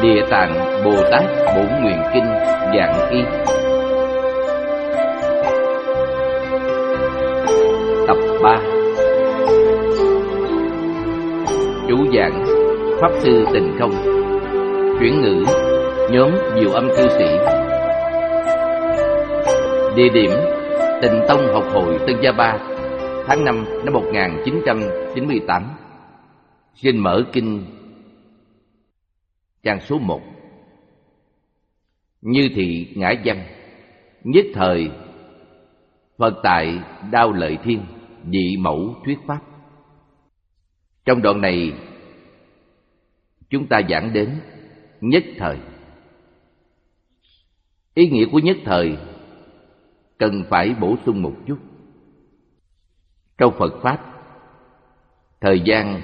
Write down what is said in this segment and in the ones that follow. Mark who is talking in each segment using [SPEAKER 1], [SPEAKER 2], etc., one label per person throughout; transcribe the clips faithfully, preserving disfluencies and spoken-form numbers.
[SPEAKER 1] Địa Tạng Bồ Tát Bổn Nguyện Kinh Giảng Y. Tập ba. Chủ giảng Pháp Sư Tình Không. Chuyển ngữ nhóm Diệu Âm Cư Sĩ. Địa điểm Tịnh Tông Học Hội Tân Gia Ba, tháng năm năm một nghìn chín trăm chín mươi tám. Xin mở kinh trang số một. Như thị ngã văn. Nhất thời Phật tại Đao Lợi Thiên Dị Mẫu thuyết pháp. Trong đoạn này chúng ta giảng đến nhất thời. Ý nghĩa của nhất thời cần phải bổ sung một chút. Trong Phật Pháp, thời gian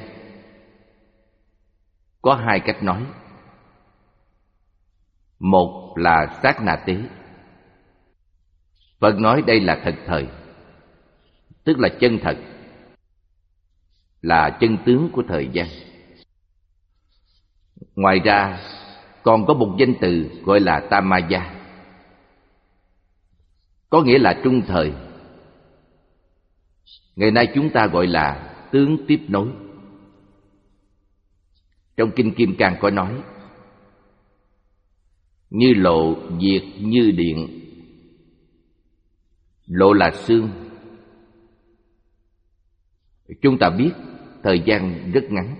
[SPEAKER 1] có hai cách nói. Một là sát na tế. Phật nói đây là thật thời, tức là chân thật, là chân tướng của thời gian. Ngoài ra còn có một danh từ gọi là Tamaya, có nghĩa là trung thời. Ngày nay chúng ta gọi là tướng tiếp nối. Trong Kinh Kim Cang có nói: như lộ diệt như điện. Lộ là sương. Chúng ta biết thời gian rất ngắn.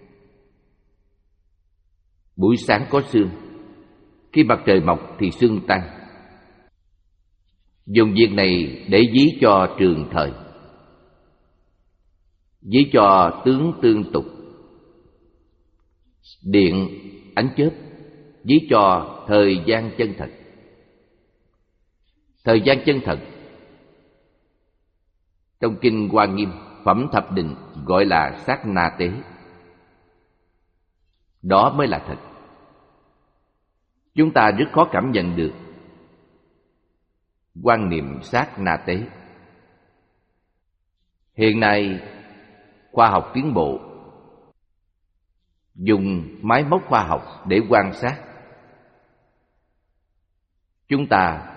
[SPEAKER 1] Buổi sáng có sương, khi mặt trời mọc thì sương tan. Dùng việc này để ví cho trường thời, ví cho tướng tương tục. Điện, ánh chớp, ví cho thời gian chân thật. Thời gian chân thật trong Kinh Hoa Nghiêm Phẩm Thập Định gọi là sát na tế. Đó mới là thật. Chúng ta rất khó cảm nhận được quan niệm sát na tế. Hiện nay khoa học tiến bộ, dùng máy móc khoa học để quan sát. Chúng ta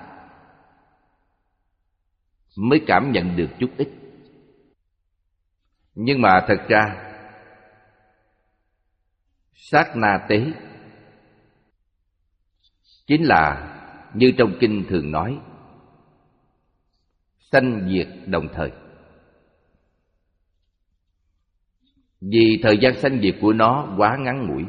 [SPEAKER 1] mới cảm nhận được chút ít. Nhưng mà thật ra sát na tế chính là như trong kinh thường nói, sanh diệt đồng thời. Vì thời gian sanh diệt của nó quá ngắn ngủi,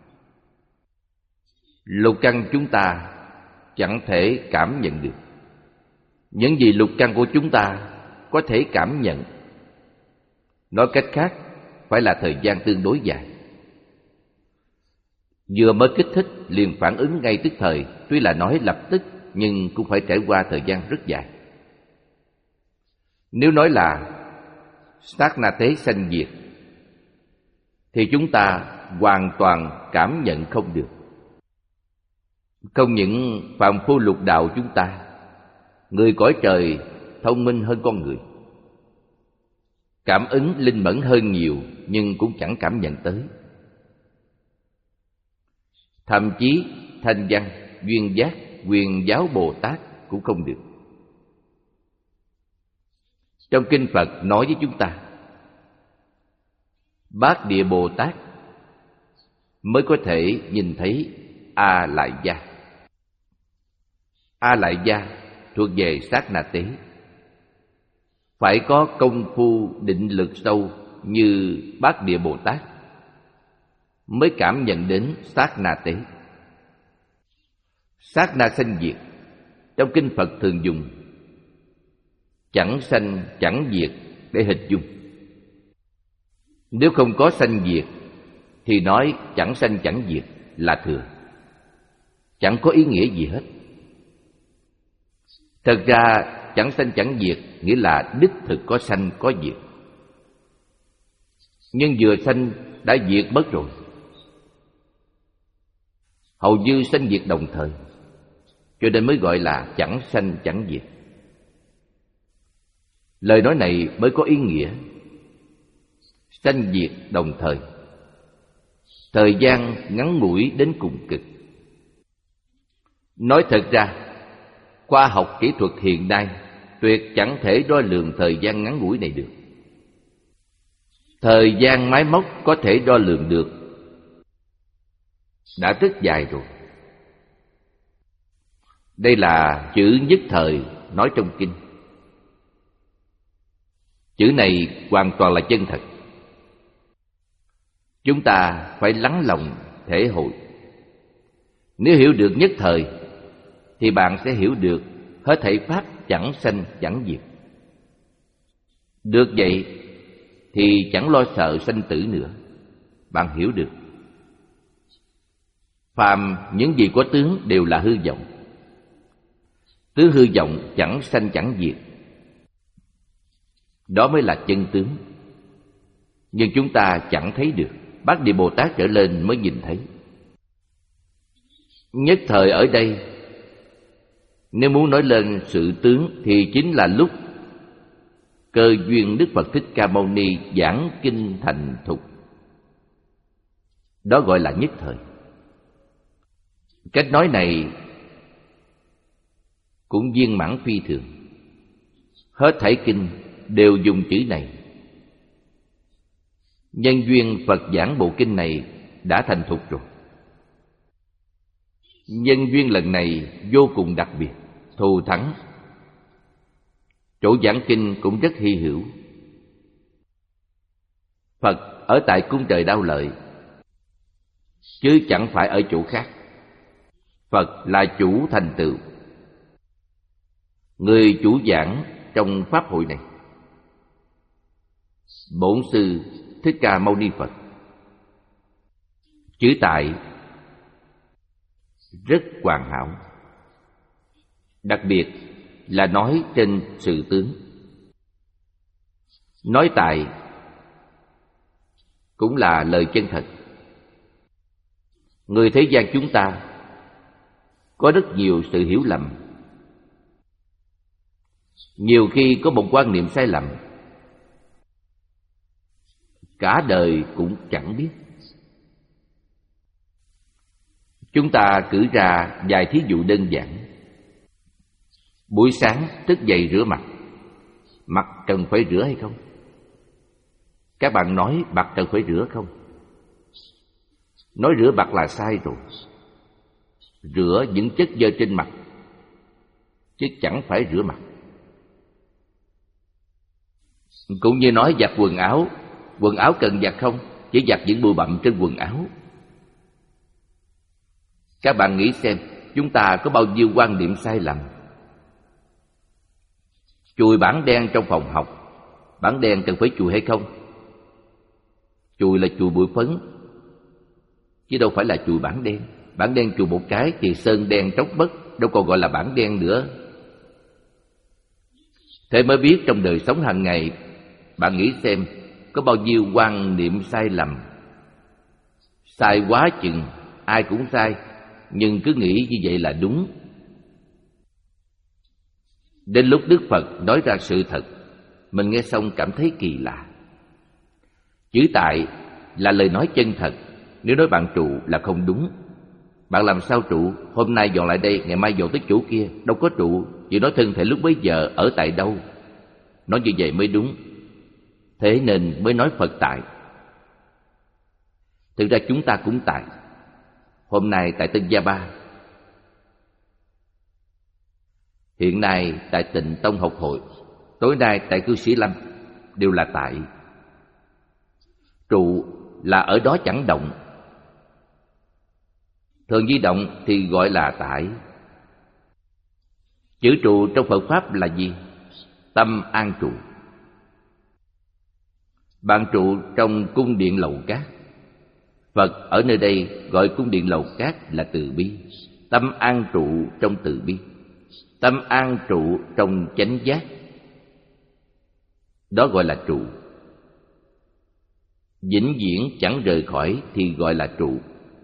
[SPEAKER 1] lục căn chúng ta chẳng thể cảm nhận được. Những gì lục căn của chúng ta có thể cảm nhận, nói cách khác, phải là thời gian tương đối dài. Vừa mới kích thích liền phản ứng ngay tức thời, tuy là nói lập tức nhưng cũng phải trải qua thời gian rất dài. Nếu nói là sát na tế sanh diệt thì chúng ta hoàn toàn cảm nhận không được. Không những phàm phu lục đạo chúng ta, người cõi trời thông minh hơn con người, cảm ứng linh mẫn hơn nhiều, nhưng cũng chẳng cảm nhận tới. Thậm chí Thanh Văn, Duyên Giác, Quyền Giáo Bồ Tát cũng không được. Trong Kinh Phật nói với chúng ta, Bát Địa Bồ Tát mới có thể nhìn thấy A Lại Gia. A Lại Gia thuộc về sát na tế, phải có công phu định lực sâu như Bát Địa Bồ Tát mới cảm nhận đến sát na tế. Sát na sanh diệt trong Kinh Phật thường dùng chẳng sanh chẳng diệt để hình dung. Nếu không có sanh diệt thì nói chẳng sanh chẳng diệt là thừa, chẳng có ý nghĩa gì hết. Thật ra chẳng sanh chẳng diệt nghĩa là đích thực có sanh có diệt, nhưng vừa sanh đã diệt mất rồi, hầu như sanh diệt đồng thời, cho nên mới gọi là chẳng sanh chẳng diệt. Lời nói này mới có ý nghĩa sanh diệt đồng thời. thời gian ngắn ngủi đến cùng cực. Nói thật ra, khoa học kỹ thuật hiện nay tuyệt chẳng thể đo lường thời gian ngắn ngủi này được. Thời gian máy móc có thể đo lường được đã rất dài rồi. Đây là chữ nhất thời nói trong kinh. Chữ này hoàn toàn là chân thật. Chúng ta phải lắng lòng thể hội. Nếu hiểu được nhất thời thì bạn sẽ hiểu được hết thảy pháp chẳng sanh chẳng diệt. Được vậy thì chẳng lo sợ sanh tử nữa. Bạn hiểu được phàm những gì có tướng đều là hư vọng. Tướng hư vọng chẳng sanh chẳng diệt, đó mới là chân tướng. Nhưng chúng ta chẳng thấy được. Bát Địa Bồ Tát trở lên mới nhìn thấy. Nhất thời ở đây, nếu muốn nói lên sự tướng thì chính là lúc cơ duyên Đức Phật Thích Ca Mâu Ni giảng kinh thành thục. Đó gọi là nhất thời. Cách nói này cũng viên mãn phi thường. Hết thảy kinh đều dùng chữ này. Nhân duyên Phật giảng bộ kinh này đã thành thục rồi. Nhân duyên lần này vô cùng đặc biệt, thù thắng. Chỗ giảng kinh cũng rất hy hữu. Phật ở tại cung trời Đao Lợi, chứ chẳng phải ở chỗ khác. Phật là chủ thành tựu, người chủ giảng trong pháp hội này. Bổn sư Thích Ca Mâu Ni Phật. Chữ tại rất hoàn hảo, đặc biệt là nói trên sự tướng. Nói tại cũng là lời chân thật. Người thế gian chúng ta có rất nhiều sự hiểu lầm. Nhiều khi có một quan niệm sai lầm, cả đời cũng chẳng biết. Chúng ta cử ra vài thí dụ đơn giản. Buổi sáng thức dậy rửa mặt, mặt cần phải rửa hay không? Các bạn nói mặt cần phải rửa không? Nói rửa mặt là sai rồi. Rửa những chất dơ trên mặt, chứ chẳng phải rửa mặt. Cũng như nói giặt quần áo, quần áo cần giặt không? Chỉ giặt những bụi bặm trên quần áo. Các bạn nghĩ xem, chúng ta có bao nhiêu quan niệm sai lầm. Chùi bảng đen trong phòng học, bảng đen cần phải chùi hay không? Chùi là chùi bụi phấn, chứ đâu phải là chùi bảng đen. Bảng đen chùi một cái thì sơn đen tróc mất, đâu còn gọi là bảng đen nữa. Thế mới biết trong đời sống hàng ngày, bạn nghĩ xem có bao nhiêu quan niệm sai lầm. Sai quá chừng, ai cũng sai, nhưng cứ nghĩ như vậy là đúng. Đến lúc Đức Phật nói ra sự thật, mình nghe xong cảm thấy kỳ lạ. Chữ tại là lời nói chân thật. Nếu nói bạn trụ là không đúng. Bạn làm sao trụ? Hôm nay dọn lại đây, ngày mai dọn tới chỗ kia. Đâu có trụ. Chỉ nói thân thể lúc bấy giờ ở tại đâu. Nói như vậy mới đúng. Thế nên mới nói Phật tại. Thực ra chúng ta cũng tại. Hôm nay tại Tân Gia Ba, hiện nay tại Tịnh Tông Học Hội, tối nay tại Cư Sĩ Lâm, đều là tại. Trụ là ở đó chẳng động. Thường di động thì gọi là tại. Chữ trụ trong Phật Pháp là gì? Tâm an trụ. Bạn trụ trong cung điện lầu cát. Phật ở nơi đây gọi cung điện lầu cát là từ bi. Tâm an trụ trong từ bi. Tâm an trụ trong chánh giác. Đó gọi là trụ. Vĩnh viễn chẳng rời khỏi thì gọi là trụ.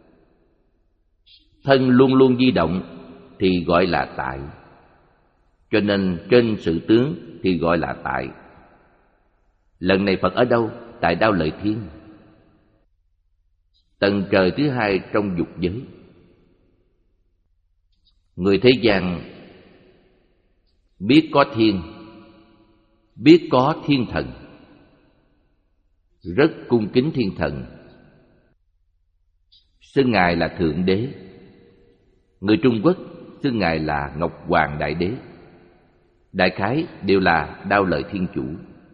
[SPEAKER 1] Thân luôn luôn di động thì gọi là tại. Cho nên trên sự tướng thì gọi là tại. Lần này Phật ở đâu? Tại Đao Lợi Thiên. tầng trời thứ hai trong dục giới. Người thế gian biết có thiên, biết có thiên thần, rất cung kính thiên thần, xưng ngài là thượng đế. Người Trung Quốc xưng ngài là Ngọc Hoàng Đại Đế. Đại khái đều là Đao Lợi Thiên Chủ.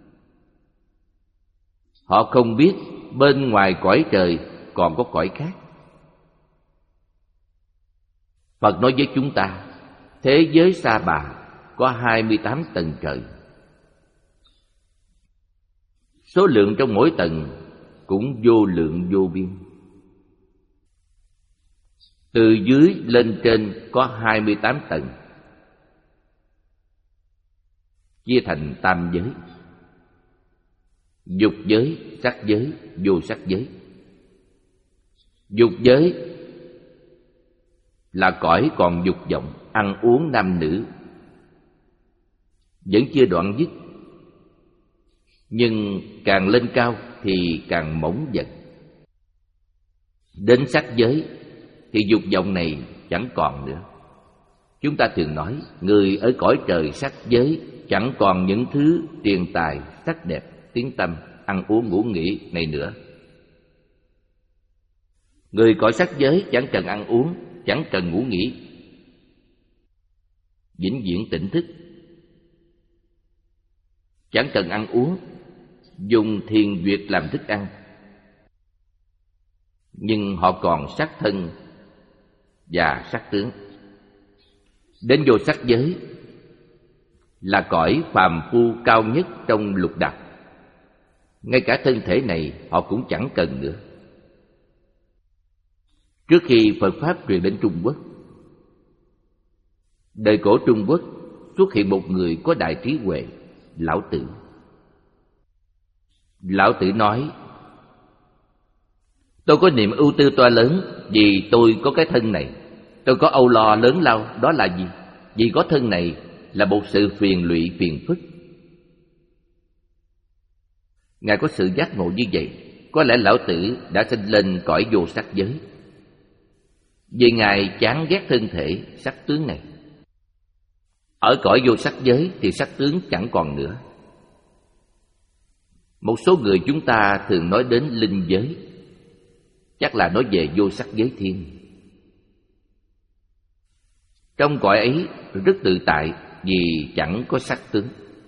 [SPEAKER 1] Họ không biết bên ngoài cõi trời còn có cõi khác. Phật nói với chúng ta, thế giới Sa Bà có hai mươi tám tầng trời. Số lượng trong mỗi tầng cũng vô lượng vô biên. Từ dưới lên trên có hai mươi tám tầng, chia thành tam giới: dục giới, sắc giới, vô sắc giới. Dục giới là cõi còn dục vọng, ăn uống nam nữ, vẫn chưa đoạn dứt, nhưng càng lên cao thì càng mỏng dần. Đến sắc giới thì dục vọng này chẳng còn nữa. Chúng ta thường nói, người ở cõi trời sắc giới chẳng còn những thứ tiền tài, sắc đẹp, tiếng tăm, ăn uống ngủ nghỉ này nữa. Người cõi sắc giới chẳng cần ăn uống, chẳng cần ngủ nghỉ, vĩnh viễn tỉnh thức, chẳng cần ăn uống, dùng thiền duyệt làm thức ăn. Nhưng họ còn sắc thân và sắc tướng. Đến vô sắc giới là cõi phàm phu cao nhất trong lục đạo. Ngay cả thân thể này họ cũng chẳng cần nữa. Trước khi Phật Pháp truyền đến Trung Quốc, đời cổ Trung Quốc xuất hiện một người có đại trí huệ, Lão Tử. Lão Tử nói, tôi có niềm ưu tư to lớn vì tôi có cái thân này. Tôi có âu lo lớn lao, đó là gì? Vì có thân này là một sự phiền lụy phiền phức. Ngài có sự giác ngộ như vậy, có lẽ Lão Tử đã sinh lên cõi vô sắc giới, vì Ngài chán ghét thân thể sắc tướng này. Ở cõi vô sắc giới thì sắc tướng chẳng còn nữa. Một số người chúng ta thường nói đến linh giới, chắc là nói về vô sắc giới thiên. Trong cõi ấy rất tự tại vì chẳng có sắc tướng.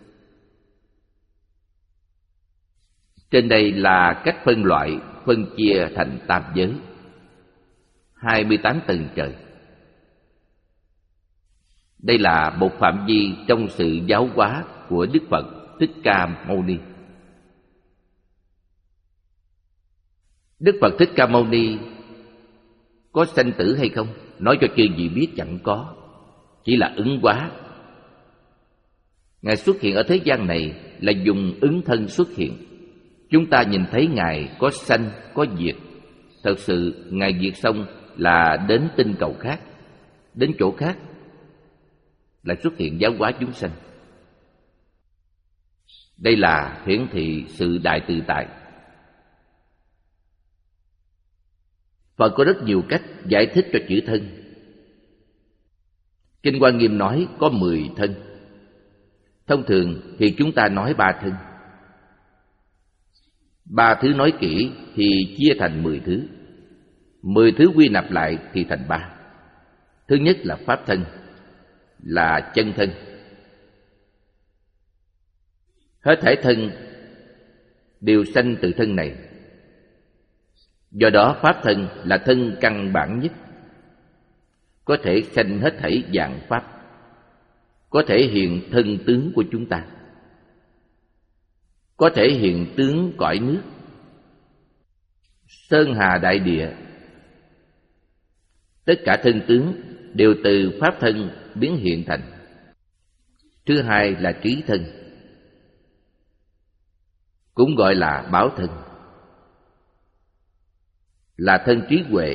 [SPEAKER 1] Trên đây là cách phân loại, phân chia thành tam giới, hai mươi tám tầng trời. Đây là một phạm vi trong sự giáo hóa của Đức Phật Thích Ca Mâu Ni. Đức Phật Thích Ca Mâu Ni có sanh tử hay không? Nói cho chư vị biết chẳng có, chỉ là ứng hóa. Ngài xuất hiện ở thế gian này là dùng ứng thân xuất hiện. Chúng ta nhìn thấy Ngài có sanh, có diệt. Thật sự Ngài diệt xong là đến tinh cầu khác, đến chỗ khác, là xuất hiện giáo hóa chúng sanh. Đây là hiển thị sự đại tự tại. Phật có rất nhiều cách giải thích cho chữ thân. Kinh Hoa Nghiêm nói có mười thân. Thông thường thì chúng ta nói ba thân. Ba thứ nói kỹ thì chia thành mười thứ. Mười thứ quy nạp lại thì thành ba. Thứ nhất là pháp thân, là chân thân. Hết thảy thân đều sanh từ thân này. Do đó pháp thân là thân căn bản nhất, có thể sanh hết thảy dạng pháp, có thể hiện thân tướng của chúng ta, có thể hiện tướng cõi nước, sơn hà đại địa. Tất cả thân tướng đều từ pháp thân biến hiện thành. Thứ hai là trí thân, cũng gọi là báo thân, là thân trí huệ.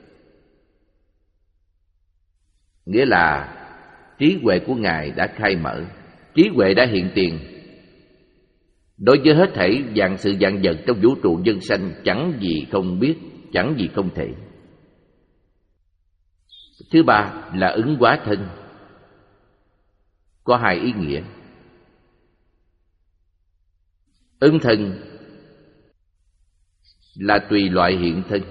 [SPEAKER 1] Nghĩa là trí huệ của Ngài đã khai mở, trí huệ đã hiện tiền. Đối với hết thảy vạn sự vạn vật trong vũ trụ nhân sanh chẳng gì không biết, chẳng gì không thể. Thứ ba là ứng hóa thân, có hai ý nghĩa. Ứng thân là tùy loại hiện thân,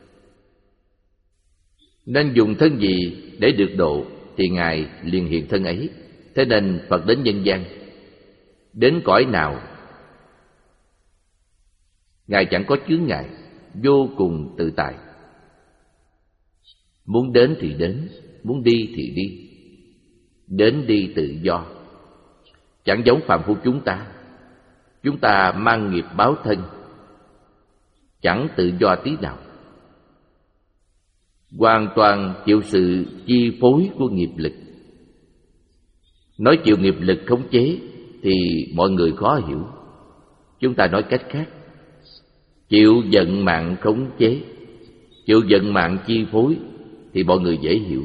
[SPEAKER 1] nên dùng thân gì để được độ thì Ngài liền hiện thân ấy. Thế nên Phật đến nhân gian, đến cõi nào Ngài chẳng có chướng ngại, vô cùng tự tại. Muốn đến thì đến, muốn đi thì đi, đến đi tự do. Chẳng giống phàm phu chúng ta. Chúng ta mang nghiệp báo thân, chẳng tự do tí nào, hoàn toàn chịu sự chi phối của nghiệp lực. Nói chịu nghiệp lực khống chế thì mọi người khó hiểu. Chúng ta nói cách khác, chịu vận mạng khống chế, chịu vận mạng chi phối thì mọi người dễ hiểu.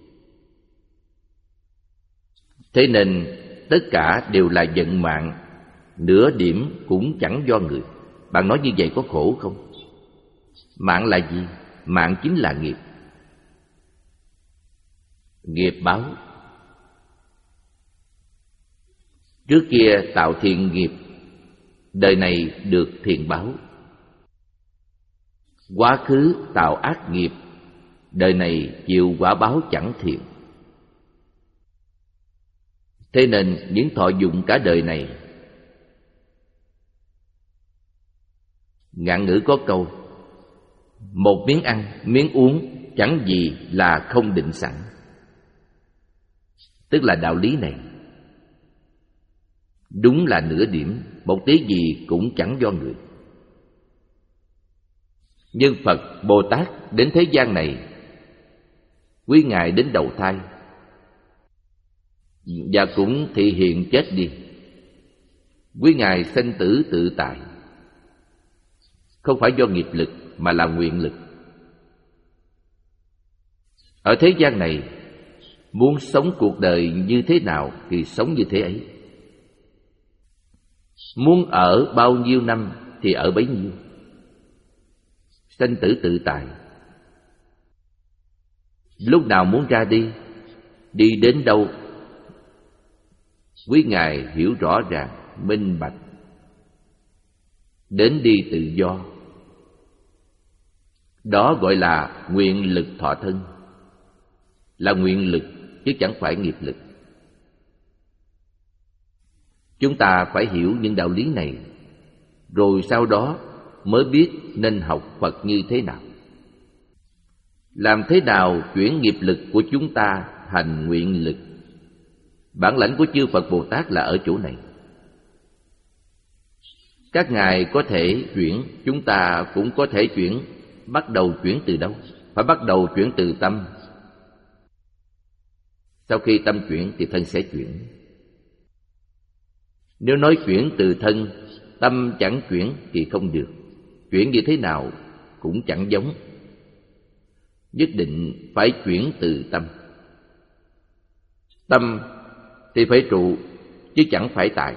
[SPEAKER 1] Thế nên tất cả đều là vận mạng, nửa điểm cũng chẳng do người. Bạn nói như vậy có khổ không? Mạng là gì? Mạng chính là nghiệp. Nghiệp báo. Trước kia tạo thiện nghiệp, đời này được thiện báo. Quá khứ tạo ác nghiệp, đời này chịu quả báo chẳng thiện. Thế nên những thọ dụng cả đời này. Ngạn ngữ có câu, một miếng ăn, miếng uống chẳng gì là không định sẵn. Tức là đạo lý này đúng là nửa điểm, một tí gì cũng chẳng do người. Nhưng Phật, Bồ Tát đến thế gian này, quý Ngài đến đầu thai và cũng thị hiện chết đi. Quý Ngài sanh tử tự tại, không phải do nghiệp lực mà là nguyện lực. Ở thế gian này, muốn sống cuộc đời như thế nào thì sống như thế ấy. Muốn ở bao nhiêu năm thì ở bấy nhiêu. Sanh tử tự tại. Lúc nào muốn ra đi, đi đến đâu, quý Ngài hiểu rõ ràng, minh bạch. Đến đi tự do. Đó gọi là nguyện lực thọ thân. Là nguyện lực chứ chẳng phải nghiệp lực. Chúng ta phải hiểu những đạo lý này, rồi sau đó mới biết nên học Phật như thế nào. Làm thế nào chuyển nghiệp lực của chúng ta thành nguyện lực. Bản lãnh của chư Phật Bồ Tát là ở chỗ này. Các ngài có thể chuyển, chúng ta cũng có thể chuyển. Bắt đầu chuyển từ đâu? Phải bắt đầu chuyển từ tâm. Sau khi tâm chuyển thì thân sẽ chuyển. Nếu nói chuyển từ thân, tâm chẳng chuyển thì không được. Chuyển như thế nào cũng chẳng giống. Nhất định phải chuyển từ tâm. Tâm thì phải trụ, chứ chẳng phải tại.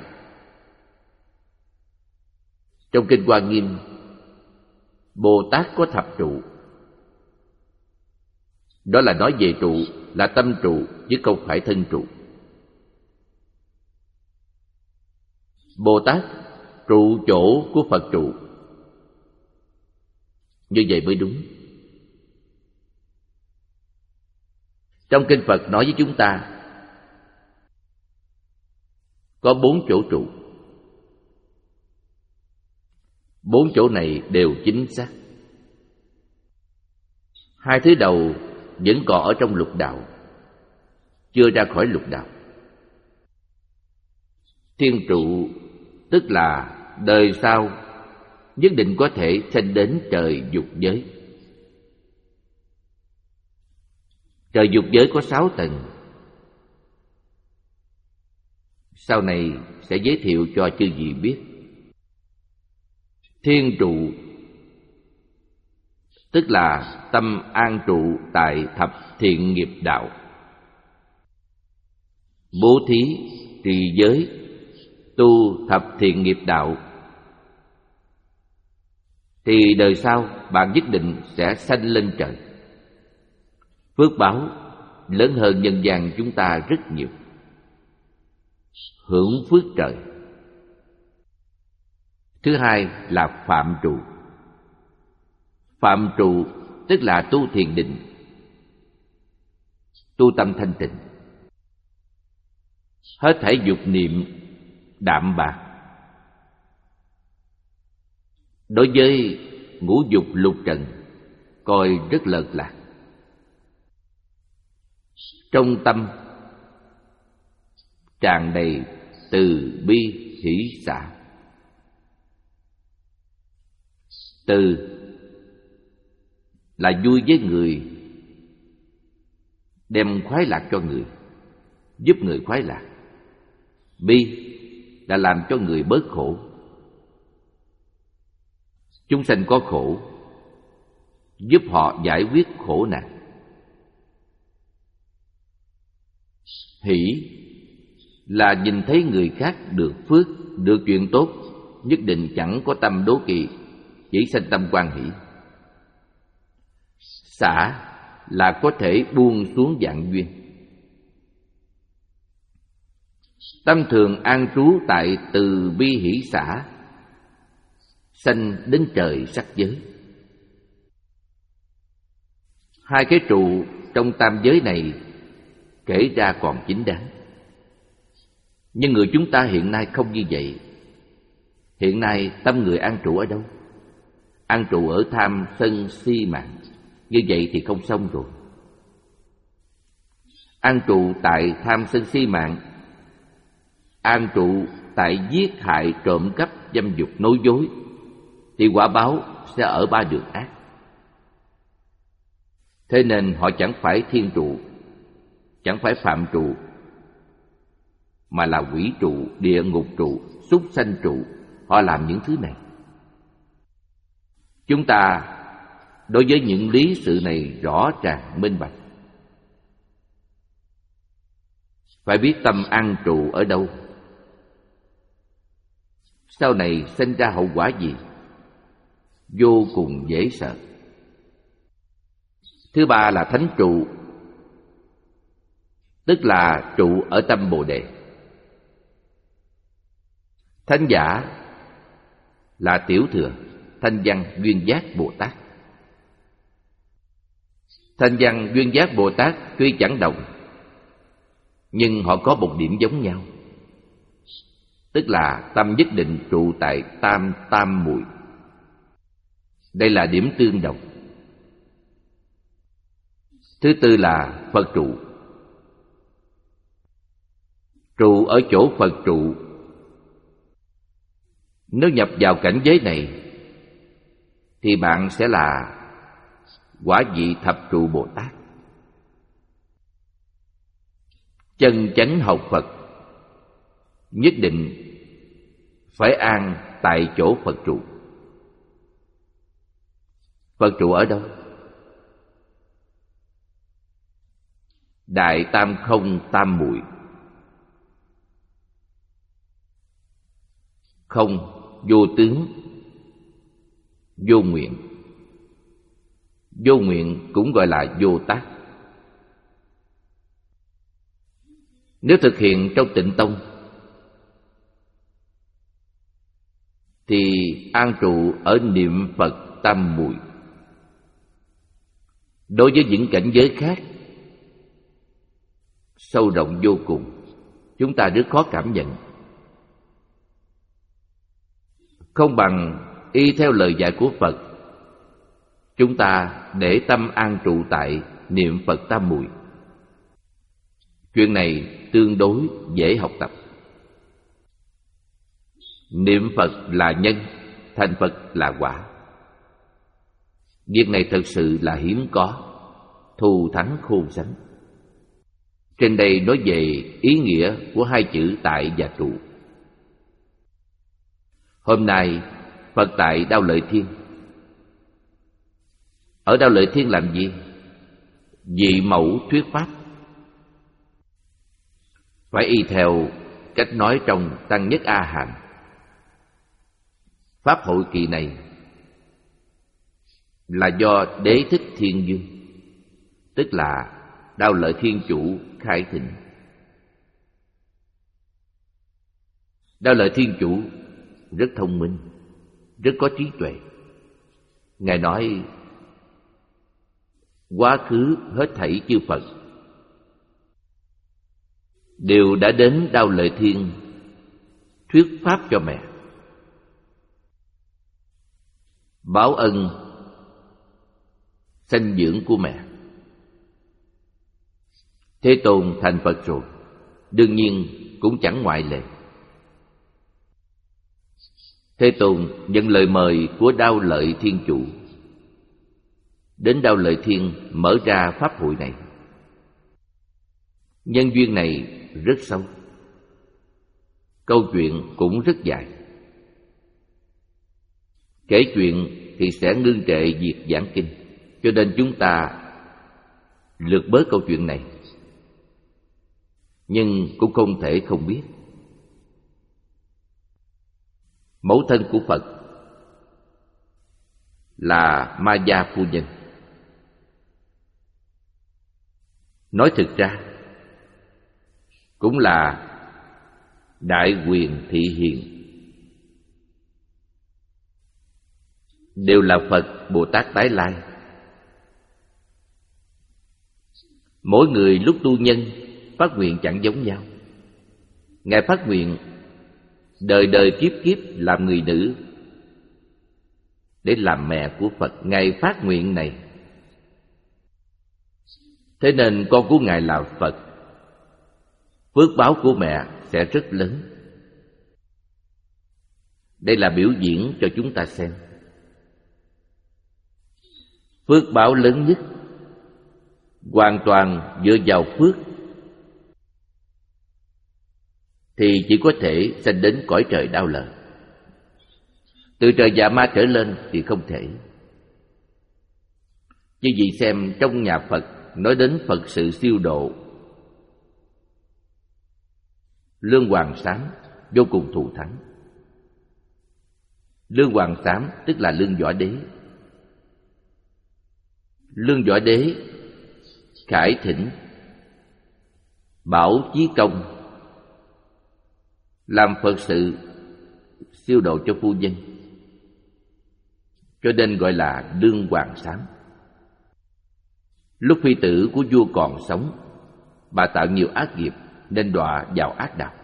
[SPEAKER 1] Trong Kinh Hoa Nghiêm, Bồ Tát có thập trụ. Đó là nói về trụ, là tâm trụ, chứ không phải thân trụ. Bồ Tát trụ chỗ của Phật trụ. Như vậy mới đúng. Trong Kinh Phật nói với chúng ta có bốn chỗ trụ. Bốn chỗ này đều chính xác. Hai thứ đầu vẫn còn ở trong lục đạo, chưa ra khỏi lục đạo. Thiên trụ tức là đời sau nhất định có thể sanh đến trời dục giới. Trời dục giới có sáu tầng. Sau này sẽ giới thiệu cho chư vị biết. Thiên trụ tức là tâm an trụ tại thập thiện nghiệp đạo. Bố thí, trì giới, tu thập thiện nghiệp đạo. thì đời sau bạn nhất định sẽ sanh lên trời. Phước báo lớn hơn nhân gian chúng ta rất nhiều. Hưởng phước trời. Thứ hai là phạm trụ. Phạm trụ tức là tu thiền định, tu tâm thanh tịnh, hết thảy dục niệm đạm bạc. Đối với ngũ dục lục trần coi rất lợt lạc. Trong tâm tràn đầy từ bi hỷ xả. Từ là vui với người, đem khoái lạc cho người, giúp người khoái lạc. Bi là làm cho người bớt khổ. Chúng sanh có khổ, giúp họ giải quyết khổ nạn. Hỷ là nhìn thấy người khác được phước, được chuyện tốt, nhất định chẳng có tâm đố kỵ, chỉ sanh tâm hoan hỷ. Xả là có thể buông xuống vạn duyên. Tâm thường an trú tại từ bi hỷ xả, sanh đến trời sắc giới. Hai cái trụ trong tam giới này kể ra còn chính đáng, nhưng người chúng ta hiện nay không như vậy. Hiện nay tâm người an trụ ở đâu? An trụ ở tham sân si mạng. Như vậy thì không xong rồi. An trụ tại tham sân si mạng, an trụ tại giết hại trộm cắp dâm dục nói dối, thì quả báo sẽ ở ba đường ác. Thế nên họ chẳng phải thiên trụ, chẳng phải phạm trụ, mà là quỷ trụ, địa ngục trụ, súc sanh trụ. Họ làm những thứ này. Chúng ta đối với những lý sự này rõ ràng minh bạch. Phải biết tâm an trụ ở đâu, sau này sinh ra hậu quả gì, vô cùng dễ sợ. Thứ ba là thánh trụ, tức là trụ ở tâm Bồ Đề. Thánh giả là tiểu thừa, thanh văn duyên giác Bồ Tát. Thanh văn duyên giác Bồ Tát tuy chẳng đồng, nhưng họ có một điểm giống nhau, tức là tâm nhất định trụ tại tam tam muội. Đây là điểm tương đồng. Thứ tư là Phật trụ. Trụ ở chỗ Phật trụ. Nếu nhập vào cảnh giới này thì bạn sẽ là quả vị thập trụ Bồ Tát. Chân chánh học Phật nhất định phải an tại chỗ Phật trụ. Phật trụ ở đâu? Đại tam không tam muội. Không vô tướng, vô nguyện. Vô nguyện cũng gọi là vô tác. Nếu thực hiện trong Tịnh Tông thì an trụ ở niệm Phật tam muội. Đối với những cảnh giới khác sâu rộng vô cùng, chúng ta rất khó cảm nhận. Không bằng y theo lời dạy của Phật, chúng ta để tâm an trụ tại niệm Phật tam muội. Chuyện này tương đối dễ học tập. Niệm Phật là nhân, thành Phật là quả. Việc này thật sự là hiếm có, thù thắng khôn sánh. Trên đây nói về ý nghĩa của hai chữ tại và trụ. Hôm nay Phật tại Đao Lợi Thiên. Ở Đao Lợi Thiên làm gì? Dị mẫu thuyết pháp. Phải y theo cách nói trong Tăng Nhất A Hàm. Pháp hội kỳ này là do Đế Thích Thiên Dương, tức là Đao Lợi Thiên Chủ khai thỉnh. Đao Lợi Thiên Chủ rất thông minh, rất có trí tuệ. Ngài nói quá khứ hết thảy chư Phật đều đã đến Đao Lợi Thiên thuyết pháp cho mẹ, báo ân sanh dưỡng của mẹ. Thế Tôn thành Phật rồi, đương nhiên cũng chẳng ngoại lệ. Thế Tôn nhận lời mời của Đao Lợi Thiên Chủ, đến Đao Lợi Thiên mở ra pháp hội này. Nhân duyên này rất sâu, câu chuyện cũng rất dài. Kể chuyện thì sẽ ngưng trệ việc giảng kinh, cho nên chúng ta lược bớt câu chuyện này. Nhưng cũng không thể không biết, mẫu thân của Phật là Ma Gia phu nhân. Nói thực ra cũng là Đại Quyền Thị Hiền, đều là Phật Bồ Tát tái lai. Mỗi người lúc tu nhân phát nguyện chẳng giống nhau. Ngài phát nguyện đời đời kiếp kiếp làm người nữ để làm mẹ của Phật. Ngài phát nguyện này, thế nên con của Ngài là Phật, phước báo của mẹ sẽ rất lớn. Đây là biểu diễn cho chúng ta xem. Phước báo lớn nhất hoàn toàn dựa vào phước thì chỉ có thể sanh đến cõi trời Đao Lợi. Từ trời Dạ Ma trở lên thì không thể. Chứ vì xem trong nhà Phật nói đến Phật sự siêu độ, Lương Hoàng Sám vô cùng thù thắng. Lương Hoàng Sám tức là Lương Võ Đế. Lương Võ Đế khải thỉnh Bảo Chí Công làm Phật sự siêu độ cho phu nhân, cho nên gọi là Lương Hoàng Sám. Lúc phi tử của vua còn sống, bà tạo nhiều ác nghiệp nên đọa vào ác đạo.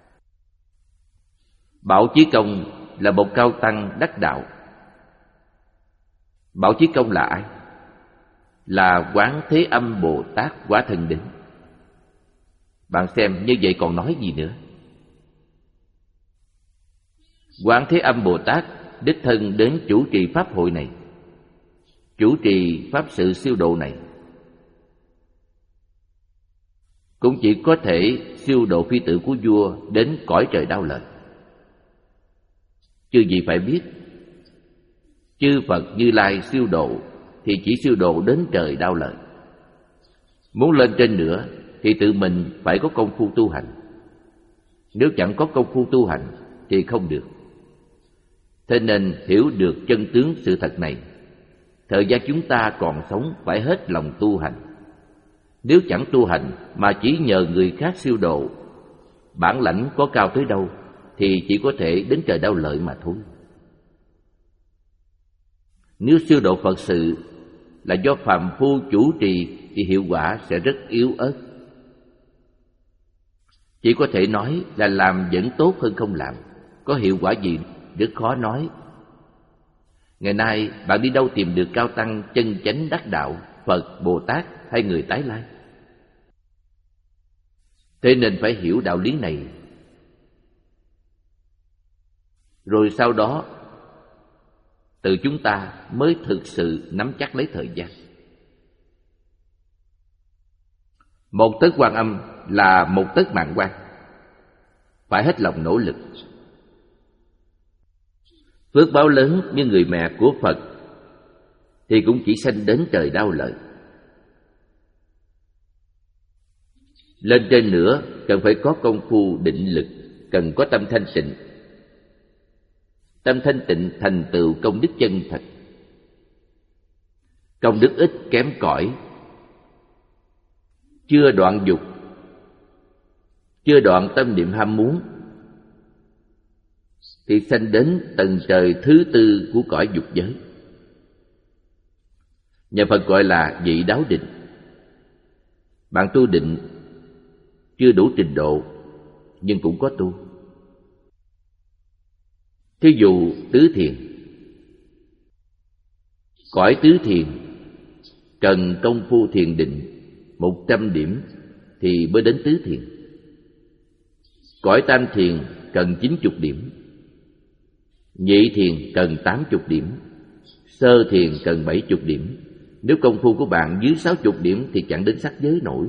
[SPEAKER 1] Bảo Chí Công là một cao tăng đắc đạo. Bảo Chí Công là ai? Là Quán Thế Âm Bồ Tát hóa thân đến. Bạn xem như vậy còn nói gì nữa? Quán Thế Âm Bồ Tát đích thân đến chủ trì pháp hội này, chủ trì pháp sự siêu độ này, cũng chỉ có thể siêu độ phi tử của vua đến cõi trời Đao Lợi. Chư gì phải biết, chư Phật Như Lai siêu độ thì chỉ siêu độ đến trời Đao Lợi. Muốn lên trên nữa thì tự mình phải có công phu tu hành. Nếu chẳng có công phu tu hành thì không được. Thế nên hiểu được chân tướng sự thật này, thời gian chúng ta còn sống phải hết lòng tu hành. Nếu chẳng tu hành mà chỉ nhờ người khác siêu độ, bản lãnh có cao tới đâu thì chỉ có thể đến trời Đao Lợi mà thôi. Nếu siêu độ Phật sự là do phàm phu chủ trì thì hiệu quả sẽ rất yếu ớt. Chỉ có thể nói là làm vẫn tốt hơn không làm. Có hiệu quả gì rất khó nói. Ngày nay bạn đi đâu tìm được cao tăng chân chánh đắc đạo, Phật, Bồ Tát hay người tái lai? Thế nên phải hiểu đạo lý này, rồi sau đó từ chúng ta mới thực sự nắm chắc lấy thời gian. Một tấc Quan Âm là một tấc mạng quan, phải hết lòng nỗ lực. Phước báo lớn như người mẹ của Phật thì cũng chỉ sanh đến trời Đao Lợi. Lên trên nữa cần phải có công phu định lực, cần có tâm thanh tịnh. Tâm thanh tịnh thành tựu công đức chân thật. công đức ít kém cỏi, chưa đoạn dục, chưa đoạn tâm niệm ham muốn, thì sanh đến tầng trời thứ tư của cõi dục giới. Nhà Phật gọi là vị đáo định. Bạn tu định chưa đủ trình độ, nhưng cũng có tu. Thí dụ tứ thiền. Cõi tứ thiền cần công phu thiền định một trăm điểm thì mới đến tứ thiền. Cõi tam thiền cần chín mươi điểm. Nhị thiền cần tám mươi điểm. Sơ thiền cần bảy mươi điểm. Nếu công phu của bạn dưới sáu mươi điểm thì chẳng đến sắc giới nổi.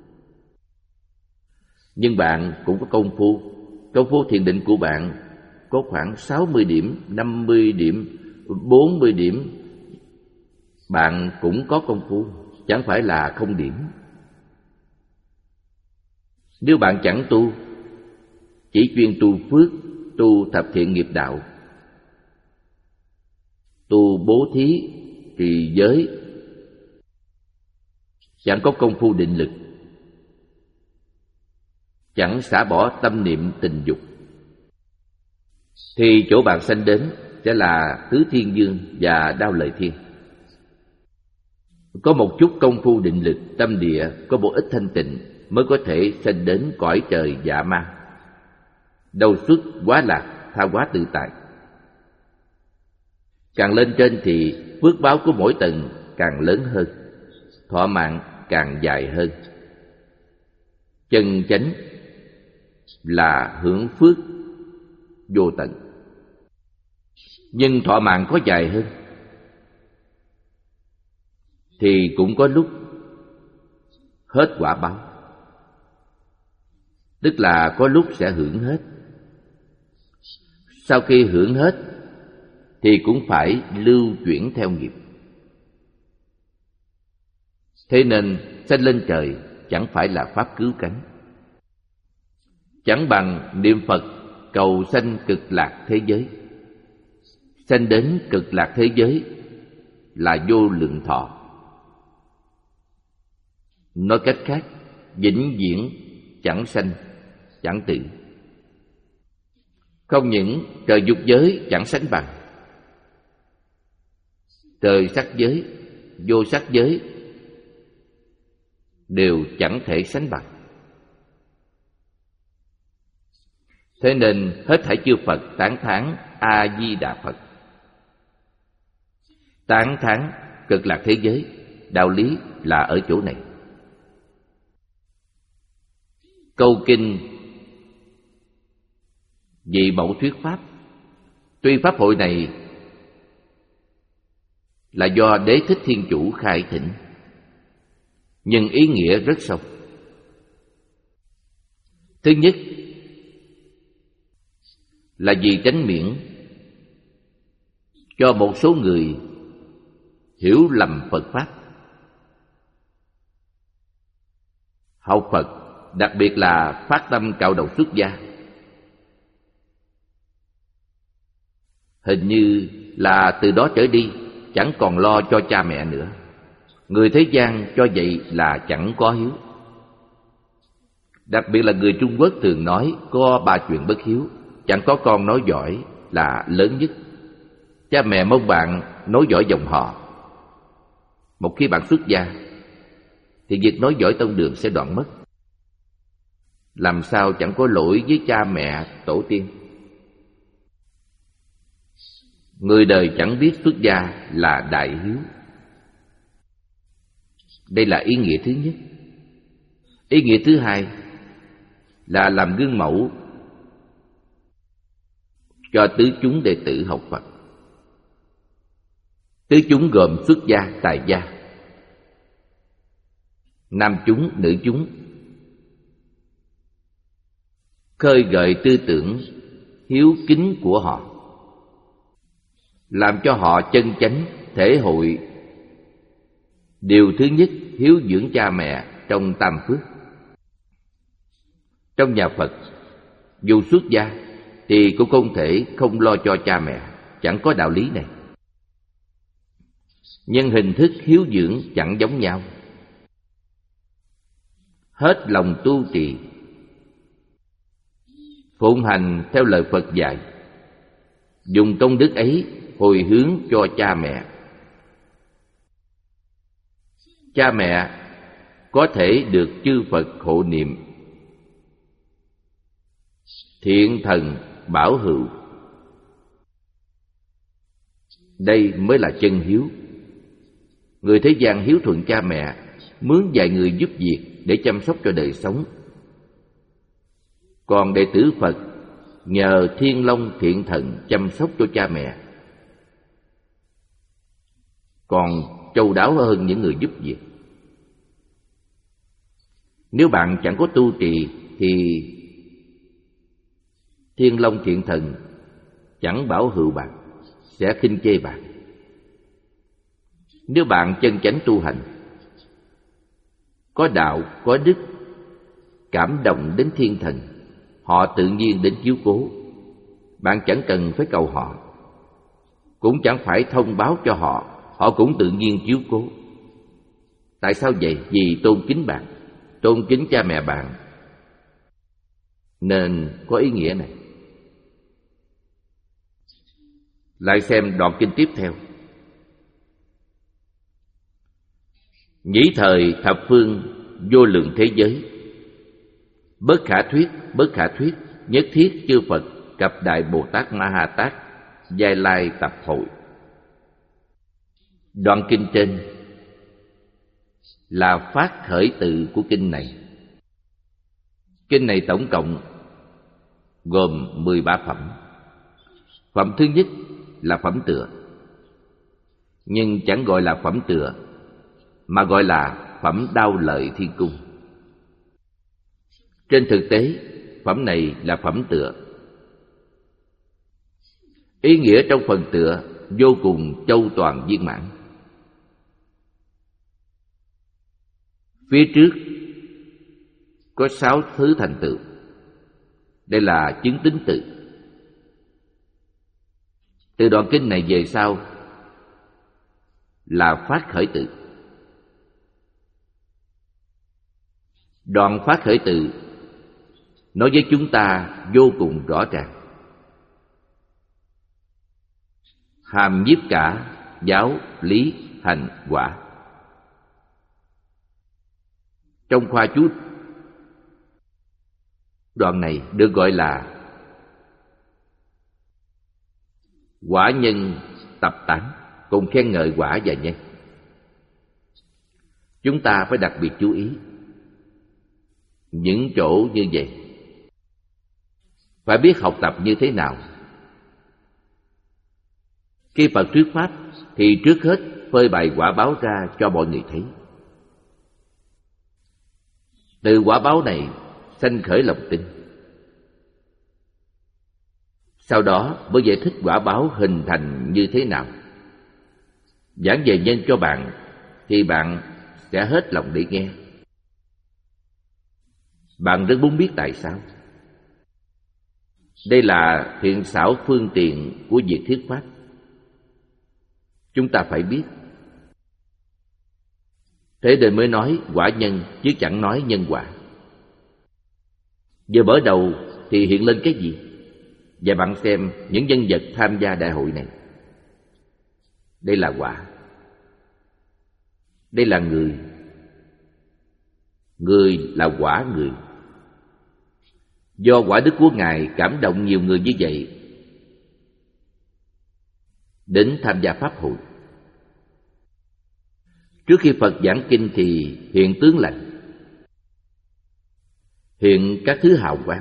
[SPEAKER 1] Nhưng bạn cũng có công phu. Công phu thiền định của bạn có khoảng sáu mươi điểm, năm mươi điểm, bốn mươi điểm. Bạn cũng có công phu, chẳng phải là không điểm. Nếu bạn chẳng tu, chỉ chuyên tu phước, tu thập thiện nghiệp đạo, tu bố thí, trì giới, chẳng có công phu định lực, chẳng xả bỏ tâm niệm tình dục, thì chỗ bạn sanh đến sẽ là tứ thiên dương và đao lợi thiên. Có một chút công phu định lực, tâm địa có một ít thanh tịnh mới có thể sanh đến cõi trời dạ ma, đầu xuất hóa lạc, tha hóa tự tại. Càng lên trên thì phước báo của mỗi tầng càng lớn hơn, thọ mạng càng dài hơn. Chân chánh là hưởng phước vô tận, nhưng thọ mạng có dài hơn thì cũng có lúc hết quả báo, tức là có lúc sẽ hưởng hết. Sau khi hưởng hết thì cũng phải lưu chuyển theo nghiệp. Thế nên sanh lên trời chẳng phải là pháp cứu cánh. Chẳng bằng niệm Phật cầu sanh cực lạc thế giới. Sanh đến cực lạc thế giới là vô lượng thọ. Nói cách khác, vĩnh viễn chẳng sanh, chẳng tử. Không những trời dục giới chẳng sánh bằng, trời sắc giới, vô sắc giới đều chẳng thể sánh bằng. Thế nên hết thảy chư Phật tán thán A Di Đà Phật, tán thán cực lạc thế giới. Đạo lý là ở chỗ này. Câu kinh Vị Mẫu thuyết pháp. Tuy pháp hội này là do Đế Thích Thiên Chủ khai thỉnh, nhưng ý nghĩa rất sâu. Thứ nhất là vì tránh miễn cho một số người hiểu lầm Phật pháp. Học Phật đặc biệt là phát tâm cạo đầu xuất gia, hình như là từ đó trở đi chẳng còn lo cho cha mẹ nữa. Người thế gian cho vậy là chẳng có hiếu. Đặc biệt là người Trung Quốc thường nói có ba chuyện bất hiếu. Chẳng có con nói giỏi là lớn nhất. Cha mẹ mong bạn nói giỏi dòng họ. Một khi bạn xuất gia thì việc nói giỏi tông đường sẽ đoạn mất. Làm sao chẳng có lỗi với cha mẹ tổ tiên. Người đời chẳng biết xuất gia là đại hiếu. Đây là ý nghĩa thứ nhất. Ý nghĩa thứ hai là làm gương mẫu cho tứ chúng đệ tử học Phật. Tứ chúng gồm xuất gia, tài gia, nam chúng, nữ chúng. Khơi gợi tư tưởng hiếu kính của họ, làm cho họ chân chánh thể hội điều thứ nhất, hiếu dưỡng cha mẹ trong tam phước. Trong nhà Phật, dù xuất gia thì cũng không thể không lo cho cha mẹ, chẳng có đạo lý này. nhưng hình thức hiếu dưỡng chẳng giống nhau. Hết lòng tu trì, phụng hành theo lời Phật dạy, dùng công đức ấy hồi hướng cho cha mẹ. Cha mẹ có thể được chư Phật hộ niệm, thiện thần bảo hữu. Đây mới là chân hiếu. Người thế gian hiếu thuận cha mẹ, mướn vài người giúp việc để chăm sóc cho đời sống. Còn đệ tử Phật nhờ Thiên Long thiện thần chăm sóc cho cha mẹ, còn chu đáo hơn những người giúp việc. Nếu bạn chẳng có tu trì thì Thiên Long thiện thần chẳng bảo hữu bạn, sẽ khinh chê bạn. Nếu bạn chân chánh tu hành, có đạo, có đức, cảm động đến thiên thần, họ tự nhiên đến chiếu cố. Bạn chẳng cần phải cầu họ, cũng chẳng phải thông báo cho họ, họ cũng tự nhiên chiếu cố. Tại sao vậy? Vì tôn kính bạn, tôn kính cha mẹ bạn, nên có ý nghĩa này. Lại xem đoạn kinh tiếp theo. Nhĩ thời thập phương vô lượng thế giới, bất khả thuyết, bất khả thuyết, nhất thiết chư Phật cập Đại Bồ Tát Ma Ha Tát giai lai tập hội. Đoạn kinh trên là phát khởi tự của kinh này. Kinh này tổng cộng gồm mười ba phẩm. Phẩm thứ nhất là phẩm tựa, nhưng chẳng gọi là phẩm tựa, mà gọi là phẩm Đao Lợi Thiên Cung. Trên thực tế, phẩm này là phẩm tựa. Ý nghĩa trong phần tựa vô cùng châu toàn viên mãn. Phía trước có sáu thứ thành tựu. Đây là chứng tín tự. Từ đoạn kinh này về sau là phát khởi tự. Đoạn phát khởi tự nói với chúng ta vô cùng rõ ràng. Hàm nhiếp cả giáo, lý, hành, quả. Trong khoa chú, đoạn này được gọi là quả nhân tập tán, cùng khen ngợi quả và nhân. Chúng ta phải đặc biệt chú ý những chỗ như vậy. Phải biết học tập như thế nào. Khi Phật thuyết pháp thì trước hết phơi bày quả báo ra cho mọi người thấy. Từ quả báo này sanh khởi lòng tin. Sau đó mới giải thích quả báo hình thành như thế nào. Giảng về nhân cho bạn thì bạn sẽ hết lòng để nghe. Bạn rất muốn biết tại sao. Đây là thiện xảo phương tiện của việc thuyết pháp. Chúng ta phải biết. Thế nên mới nói quả nhân, chứ chẳng nói nhân quả. Vừa mở đầu thì hiện lên cái gì? Và bạn xem những nhân vật tham gia đại hội này. Đây là quả. Đây là người. Người là quả người. Do quả đức của Ngài cảm động nhiều người như vậy đến tham gia pháp hội. Trước khi Phật giảng kinh thì hiện tướng lành, hiện các thứ hào quang.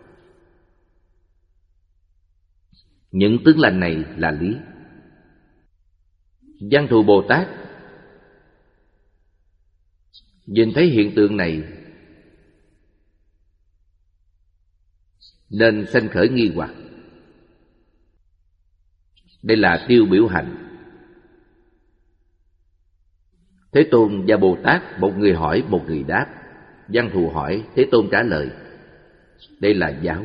[SPEAKER 1] Những tướng lành này là lý. Văn Thù Bồ Tát nhìn thấy hiện tượng này nên sanh khởi nghi hoặc. Đây là tiêu biểu hành. Thế Tôn và Bồ Tát, một người hỏi, một người đáp. Văn Thù hỏi, Thế Tôn trả lời. Đây là giáo.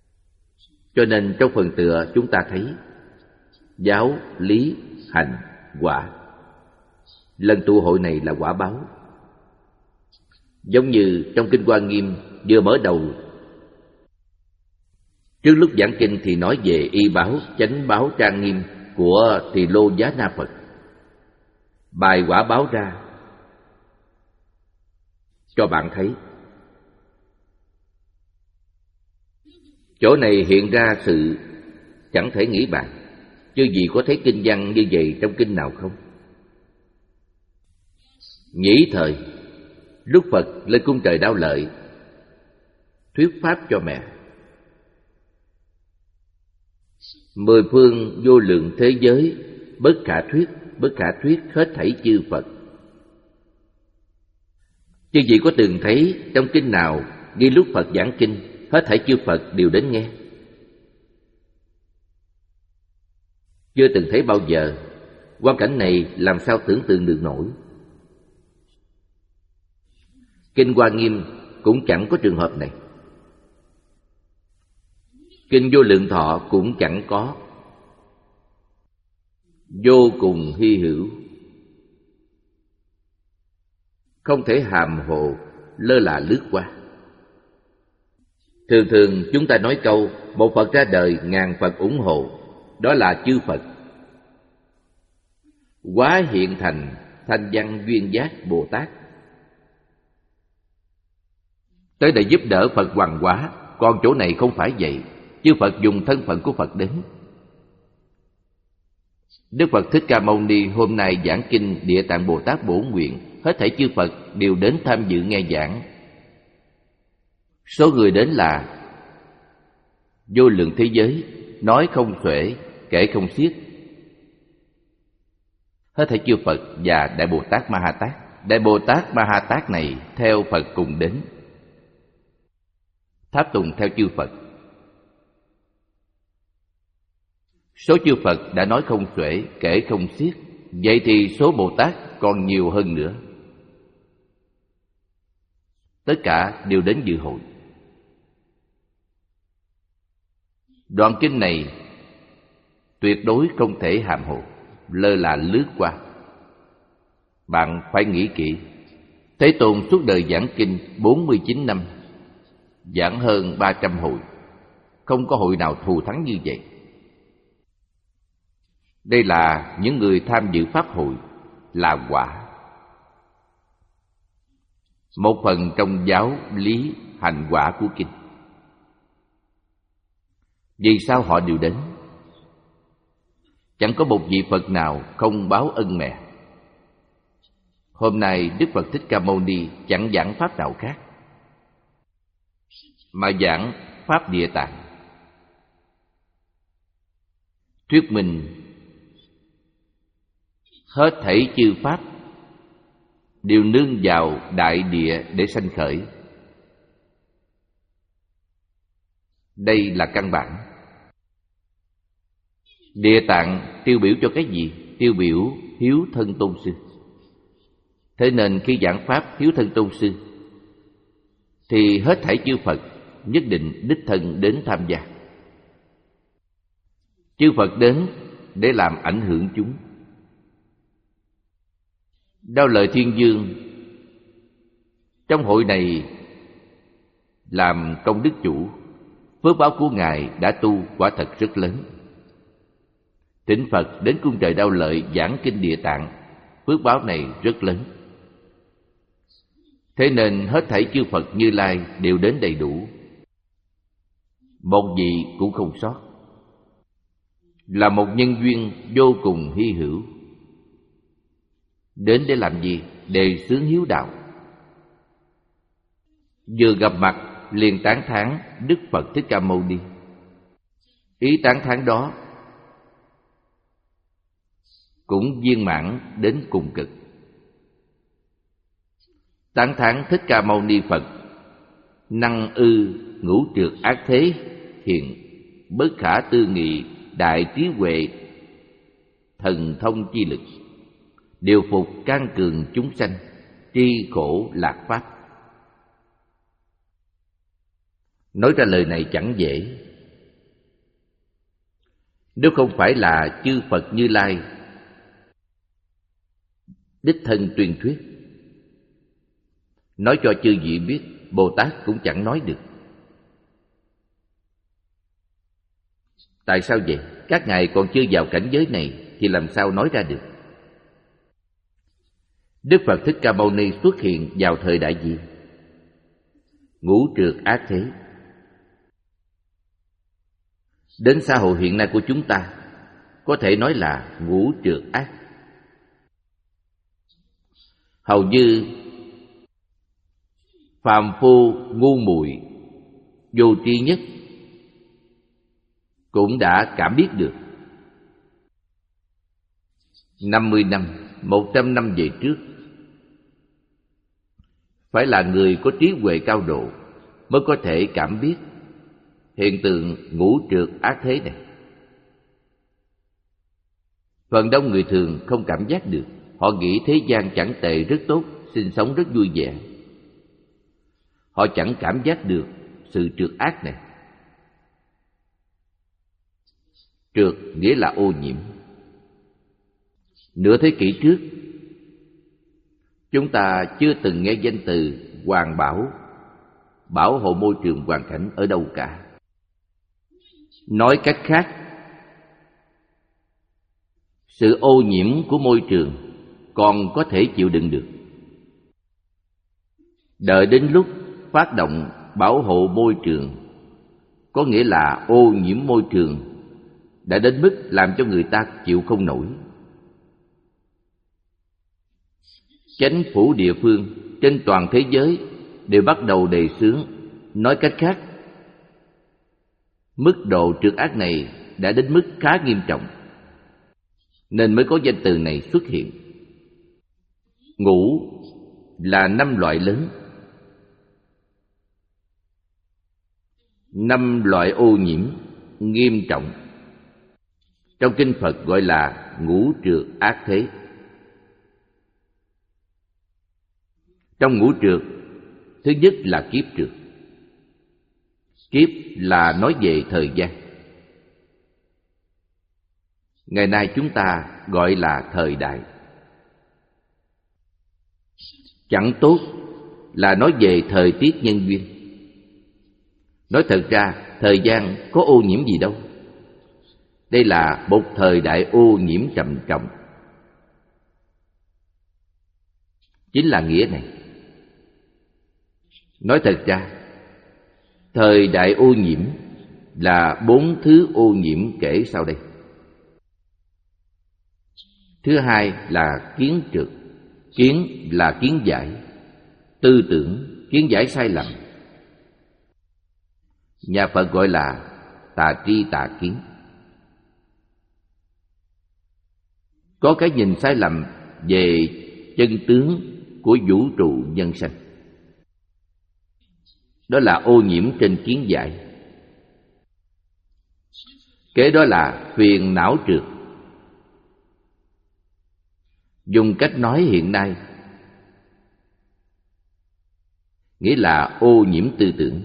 [SPEAKER 1] Cho nên trong phần tựa chúng ta thấy giáo, lý, hành quả. Lần tụ hội này là quả báo. Giống như trong Kinh Hoa Nghiêm vừa mở đầu, trước lúc giảng kinh thì nói về y báo, chánh báo trang nghiêm của Tỳ Lô Giá Na Phật. Bài quả báo ra cho bạn thấy. Chỗ này hiện ra sự chẳng thể nghĩ bàn. Chứ gì có thấy kinh văn như vậy trong kinh nào không? Nhĩ thời, lúc Phật lên cung trời Đao Lợi thuyết pháp cho mẹ, mười phương vô lượng thế giới bất khả thuyết, bất khả thuyết hết thảy chư Phật. Chứ gì có từng thấy trong kinh nào ghi lúc Phật giảng kinh hết thảy chư Phật đều đến nghe? Chưa từng thấy bao giờ. Quan cảnh này làm sao tưởng tượng được nổi. Kinh Hoa Nghiêm cũng chẳng có trường hợp này. Kinh Vô Lượng Thọ cũng chẳng có. Vô cùng hy hữu, không thể hàm hồ lơ là lướt qua. Thường thường chúng ta nói câu một Phật ra đời ngàn Phật ủng hộ, đó là chư Phật hóa hiện thành thanh văn duyên giác Bồ Tát tới để giúp đỡ Phật hoàng hóa. Còn chỗ này không phải vậy. Chư Phật dùng thân phận của Phật đến. Đức Phật Thích Ca Mâu Ni hôm nay giảng kinh Địa Tạng Bồ Tát Bổ Nguyện, hết thảy chư Phật đều đến tham dự nghe giảng. Số người đến là vô lượng thế giới, nói không xuể, kể không xiết. Hết thảy chư Phật và Đại Bồ Tát Ma Ha Tát. Đại Bồ Tát Ma Ha Tát này theo Phật cùng đến, tháp tùng theo chư Phật. Số chư Phật đã nói không xuể, kể không xiết, vậy thì số Bồ Tát còn nhiều hơn nữa. Tất cả đều đến dự hội. Đoạn kinh này tuyệt đối không thể hàm hồ, lơ là lướt qua. Bạn phải nghĩ kỹ. Thế Tôn suốt đời giảng kinh bốn mươi chín năm, giảng hơn ba trăm hội, không có hội nào thù thắng như vậy. Đây là những người tham dự pháp hội, là quả. Một phần trong giáo lý hành quả của kinh. Vì sao họ đều đến? Chẳng có một vị Phật nào không báo ân mẹ. Hôm nay Đức Phật Thích Ca Mâu Ni chẳng giảng pháp nào khác, mà giảng pháp Địa Tạng, thuyết minh hết thảy chư pháp đều nương vào đại địa để sanh khởi. Đây là căn bản. Địa Tạng tiêu biểu cho cái gì? Tiêu biểu hiếu thân tôn sư. Thế nên khi giảng pháp hiếu thân tôn sư thì hết thảy chư Phật nhất định đích thân đến tham gia. Chư Phật đến để làm ảnh hưởng chúng. Đao Lợi Thiên Vương trong hội này làm công đức chủ, phước báo của Ngài đã tu quả thật rất lớn. Thỉnh Phật đến cung trời Đao Lợi giảng kinh Địa Tạng, phước báo này rất lớn. Thế nên hết thảy chư Phật Như Lai đều đến đầy đủ, một vị cũng không sót. Là một nhân duyên vô cùng hy hữu. Đến để làm gì? Đề xướng hiếu đạo. Vừa gặp mặt liền tán thán Đức Phật Thích Ca Mâu Ni. Ý tán thán đó cũng viên mãn đến cùng cực. Tán thán Thích Ca Mâu Ni Phật năng ư ngũ trược ác thế hiền, bất khả tư nghị, đại trí huệ, thần thông chi lực, điều phục can cường chúng sanh, tri khổ lạc pháp. Nói ra lời này chẳng dễ. Nếu không phải là chư Phật Như Lai đích thân tuyên thuyết. Nói cho chư vị biết, Bồ Tát cũng chẳng nói được. Tại sao vậy? Các ngài còn chưa vào cảnh giới này thì làm sao nói ra được? Đức Phật Thích Ca Mâu Ni xuất hiện vào thời đại gì? Ngũ trược ác thế. Đến xã hội hiện nay của chúng ta có thể nói là ngũ trược ác. Hầu như phàm phu ngu muội vô tri nhất cũng đã cảm biết được. Năm mươi năm, một trăm năm về trước, phải là người có trí huệ cao độ mới có thể cảm biết hiện tượng ngũ trược ác thế này. Phần đông người thường không cảm giác được. Họ nghĩ thế gian chẳng tệ, rất tốt, sinh sống rất vui vẻ. Họ chẳng cảm giác được sự trược ác này. Trược nghĩa là ô nhiễm. Nửa thế kỷ trước, chúng ta chưa từng nghe danh từ hoàn bảo, bảo hộ môi trường hoàn cảnh ở đâu cả. Nói cách khác, sự ô nhiễm của môi trường còn có thể chịu đựng được. Đợi đến lúc phát động bảo hộ môi trường, có nghĩa là ô nhiễm môi trường đã đến mức làm cho người ta chịu không nổi. Chánh phủ địa phương trên toàn thế giới đều bắt đầu đề xướng. Nói cách khác, mức độ trược ác này đã đến mức khá nghiêm trọng, nên mới có danh từ này xuất hiện. Ngũ là năm loại lớn, năm loại ô nhiễm nghiêm trọng. Trong kinh Phật gọi là ngũ trược ác thế. Trong ngũ trược, thứ nhất là kiếp trược. Kiếp là nói về thời gian. Ngày nay chúng ta gọi là thời đại. Chẳng tốt là nói về thời tiết nhân duyên. Nói thật ra, thời gian có ô nhiễm gì đâu. Đây là một thời đại ô nhiễm trầm trọng. Chính là nghĩa này. Nói thật ra, thời đại ô nhiễm là bốn thứ ô nhiễm kể sau đây. Thứ hai là kiến trược. Kiến là kiến giải, tư tưởng, kiến giải sai lầm. Nhà Phật gọi là tà tri tà kiến. Có cái nhìn sai lầm về chân tướng của vũ trụ nhân sanh. Đó là ô nhiễm trên kiến giải. Kế đó là phiền não trược. Dùng cách nói hiện nay, nghĩa là ô nhiễm tư tưởng.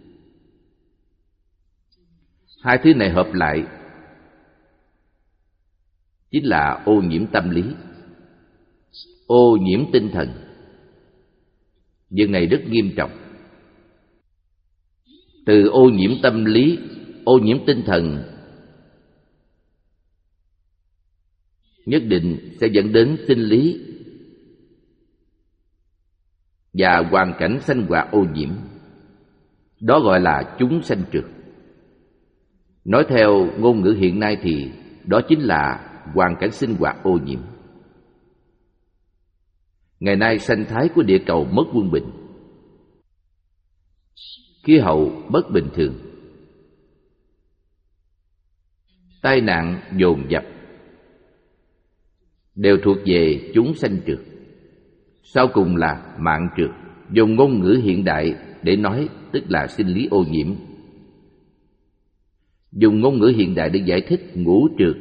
[SPEAKER 1] Hai thứ này hợp lại chính là ô nhiễm tâm lý, ô nhiễm tinh thần. Việc này rất nghiêm trọng. Từ ô nhiễm tâm lý, ô nhiễm tinh thần nhất định sẽ dẫn đến sinh lý và hoàn cảnh sanh hoạt ô nhiễm. Đó gọi là chúng sanh trược. Nói theo ngôn ngữ hiện nay thì đó chính là hoàn cảnh sinh hoạt ô nhiễm. Ngày nay sinh thái của địa cầu mất quân bình, khí hậu bất bình thường, tai nạn dồn dập, đều thuộc về chúng sanh trược. Sau cùng là mạng trược. Dùng ngôn ngữ hiện đại để nói tức là sinh lý ô nhiễm. Dùng ngôn ngữ hiện đại để giải thích ngũ trược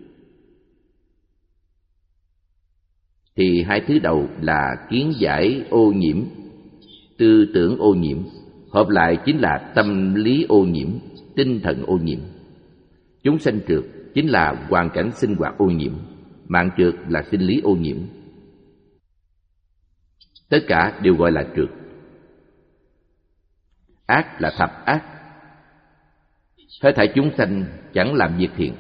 [SPEAKER 1] thì hai thứ đầu là kiến giải ô nhiễm, tư tưởng ô nhiễm, hợp lại chính là tâm lý ô nhiễm, tinh thần ô nhiễm. Chúng sanh trược chính là hoàn cảnh sinh hoạt ô nhiễm, mạng trược là sinh lý ô nhiễm. tất cả đều gọi là trượt. Ác là thập ác. Hết thảy chúng sanh chẳng làm việc thiện.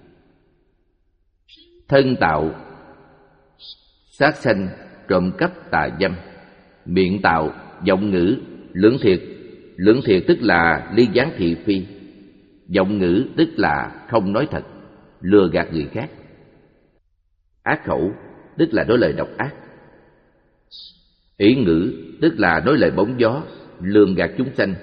[SPEAKER 1] Thân tạo, sát sanh, trộm cắp, tà dâm. Miệng tạo, vọng ngữ, lưỡng thiệt. Lưỡng thiệt tức là ly gián thị phi. Vọng ngữ tức là không nói thật, lừa gạt người khác. Ác khẩu tức là nói lời độc ác. Ý ngữ tức là nói lời bóng gió, lường gạt chúng sanh.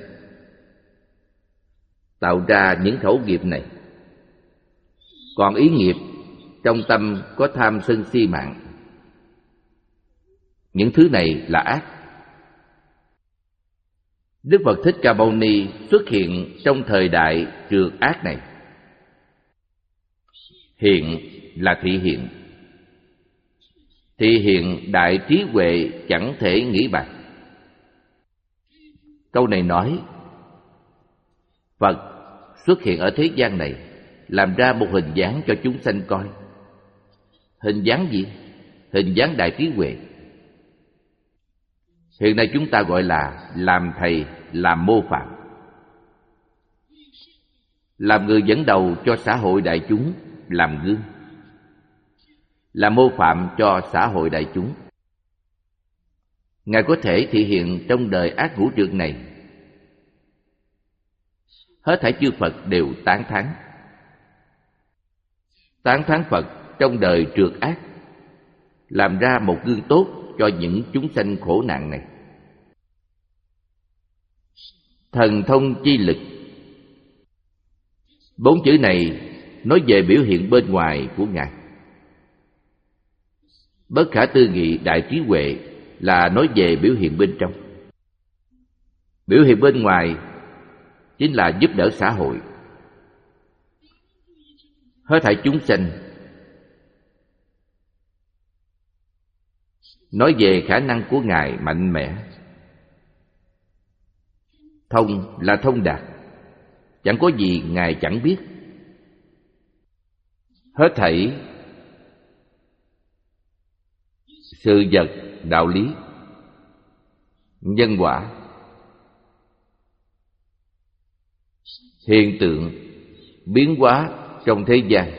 [SPEAKER 1] Tạo ra những khẩu nghiệp này. Còn ý nghiệp, trong tâm có tham sân si mạng. Những thứ này là ác. Đức Phật Thích Ca Mâu Ni xuất hiện trong thời đại trượt ác này. Hiện là thị hiện. Thị hiện đại trí huệ chẳng thể nghĩ bạc. Câu này nói Phật xuất hiện ở thế gian này, làm ra một hình dáng cho chúng sanh coi. Hình dáng gì? Hình dáng đại trí huệ. Hiện nay chúng ta gọi là làm thầy, làm mô phạm. Làm người dẫn đầu cho xã hội đại chúng, làm gương. Làm mô phạm cho xã hội đại chúng. Ngài có thể thị hiện trong đời ác ngũ trượt này. Hết thảy chư Phật đều tán thán. Tán thán Phật trong đời trượt ác, làm ra một gương tốt cho những chúng sanh khổ nạn này. Thần thông chi lực. Bốn chữ này nói về biểu hiện bên ngoài của Ngài. Bất khả tư nghị đại trí huệ là nói về biểu hiện bên trong. Biểu hiện bên ngoài chính là giúp đỡ xã hội. Hết thảy chúng sanh. Nói về khả năng của Ngài mạnh mẽ. Thông là thông đạt, chẳng có gì Ngài chẳng biết. Hết thảy sự vật, đạo lý, nhân quả, hiện tượng, biến hóa trong thế gian,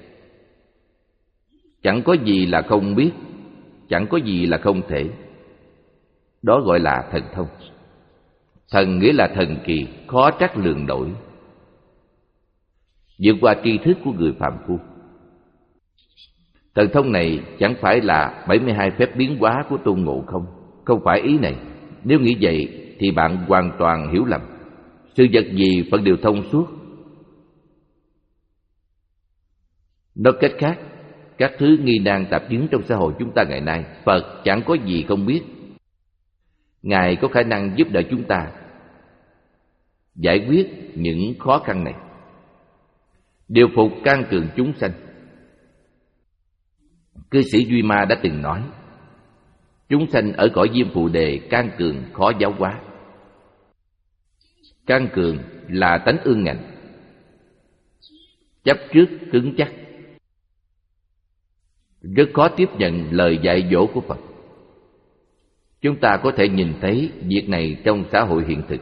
[SPEAKER 1] chẳng có gì là không biết, chẳng có gì là không thể. Đó gọi là thần thông. Thần nghĩa là thần kỳ, khó trắc lường nổi, vượt qua tri thức của người phàm phu. Thần thông này chẳng phải là bảy mươi hai phép biến hóa của Tôn Ngộ Không. Không phải ý này. Nếu nghĩ vậy thì bạn hoàn toàn hiểu lầm. Sự vật gì Phật đều thông suốt. Nói cách khác, các thứ nghi nan tạp chứng trong xã hội chúng ta ngày nay, Phật chẳng có gì không biết. Ngài có khả năng giúp đỡ chúng ta giải quyết những khó khăn này, điều phục can cường chúng sanh. Cư sĩ Duy Ma đã từng nói, chúng sanh ở cõi Diêm Phù Đề can cường khó giáo hóa. Can cường là tánh ương ngạnh, chấp trước cứng chắc, rất khó tiếp nhận lời dạy dỗ của Phật. Chúng ta có thể nhìn thấy việc này trong xã hội hiện thực.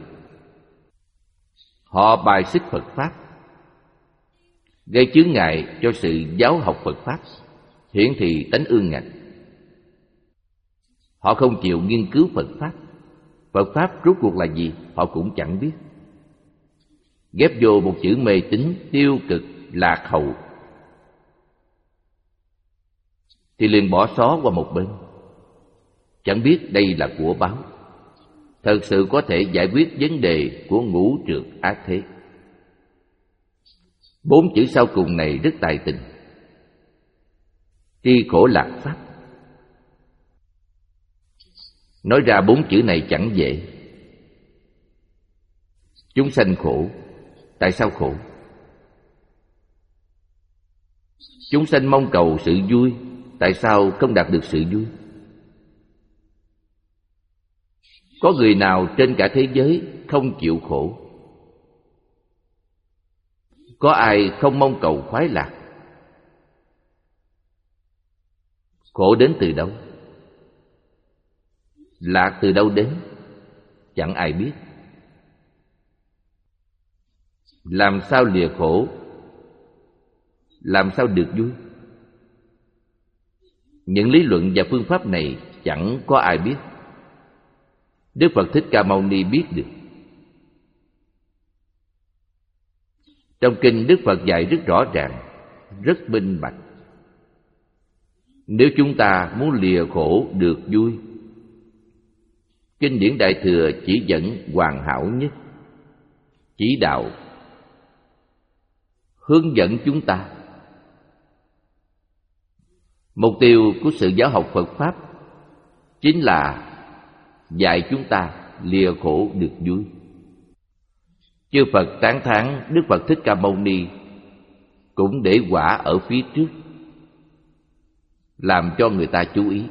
[SPEAKER 1] Họ bài xích Phật Pháp, gây chướng ngại cho sự giáo học Phật Pháp, hiển thị tánh ương ngạnh. Họ không chịu nghiên cứu Phật Pháp. Phật Pháp rốt cuộc là gì họ cũng chẳng biết. Ghép vô một chữ mê tín tiêu cực lạc hậu thì liền bỏ xó qua một bên, chẳng biết đây là của báo, thật sự có thể giải quyết vấn đề của ngũ trượt ác thế. Bốn chữ sau cùng này rất tài tình. Tri khổ lạc pháp. Nói ra bốn chữ này chẳng dễ. Chúng sanh khổ. Tại sao khổ? Chúng sanh mong cầu sự vui. Tại sao không đạt được sự vui? Có người nào trên cả thế giới không chịu khổ? Có ai không mong cầu khoái lạc? Khổ đến từ đâu? Lạc từ đâu đến? Chẳng ai biết. Làm sao lìa khổ? Làm sao được vui? Những lý luận và phương pháp này chẳng có ai biết. Đức Phật Thích Ca Mâu Ni biết được. Trong kinh Đức Phật dạy rất rõ ràng, rất minh bạch. Nếu chúng ta muốn lìa khổ được vui, kinh điển Đại Thừa chỉ dẫn hoàn hảo nhất, chỉ đạo, hướng dẫn chúng ta. Mục tiêu của sự giáo học Phật Pháp chính là dạy chúng ta lìa khổ được vui. Chư Phật tán thán Đức Phật Thích Ca Mâu Ni cũng để quả ở phía trước, làm cho người ta chú ý.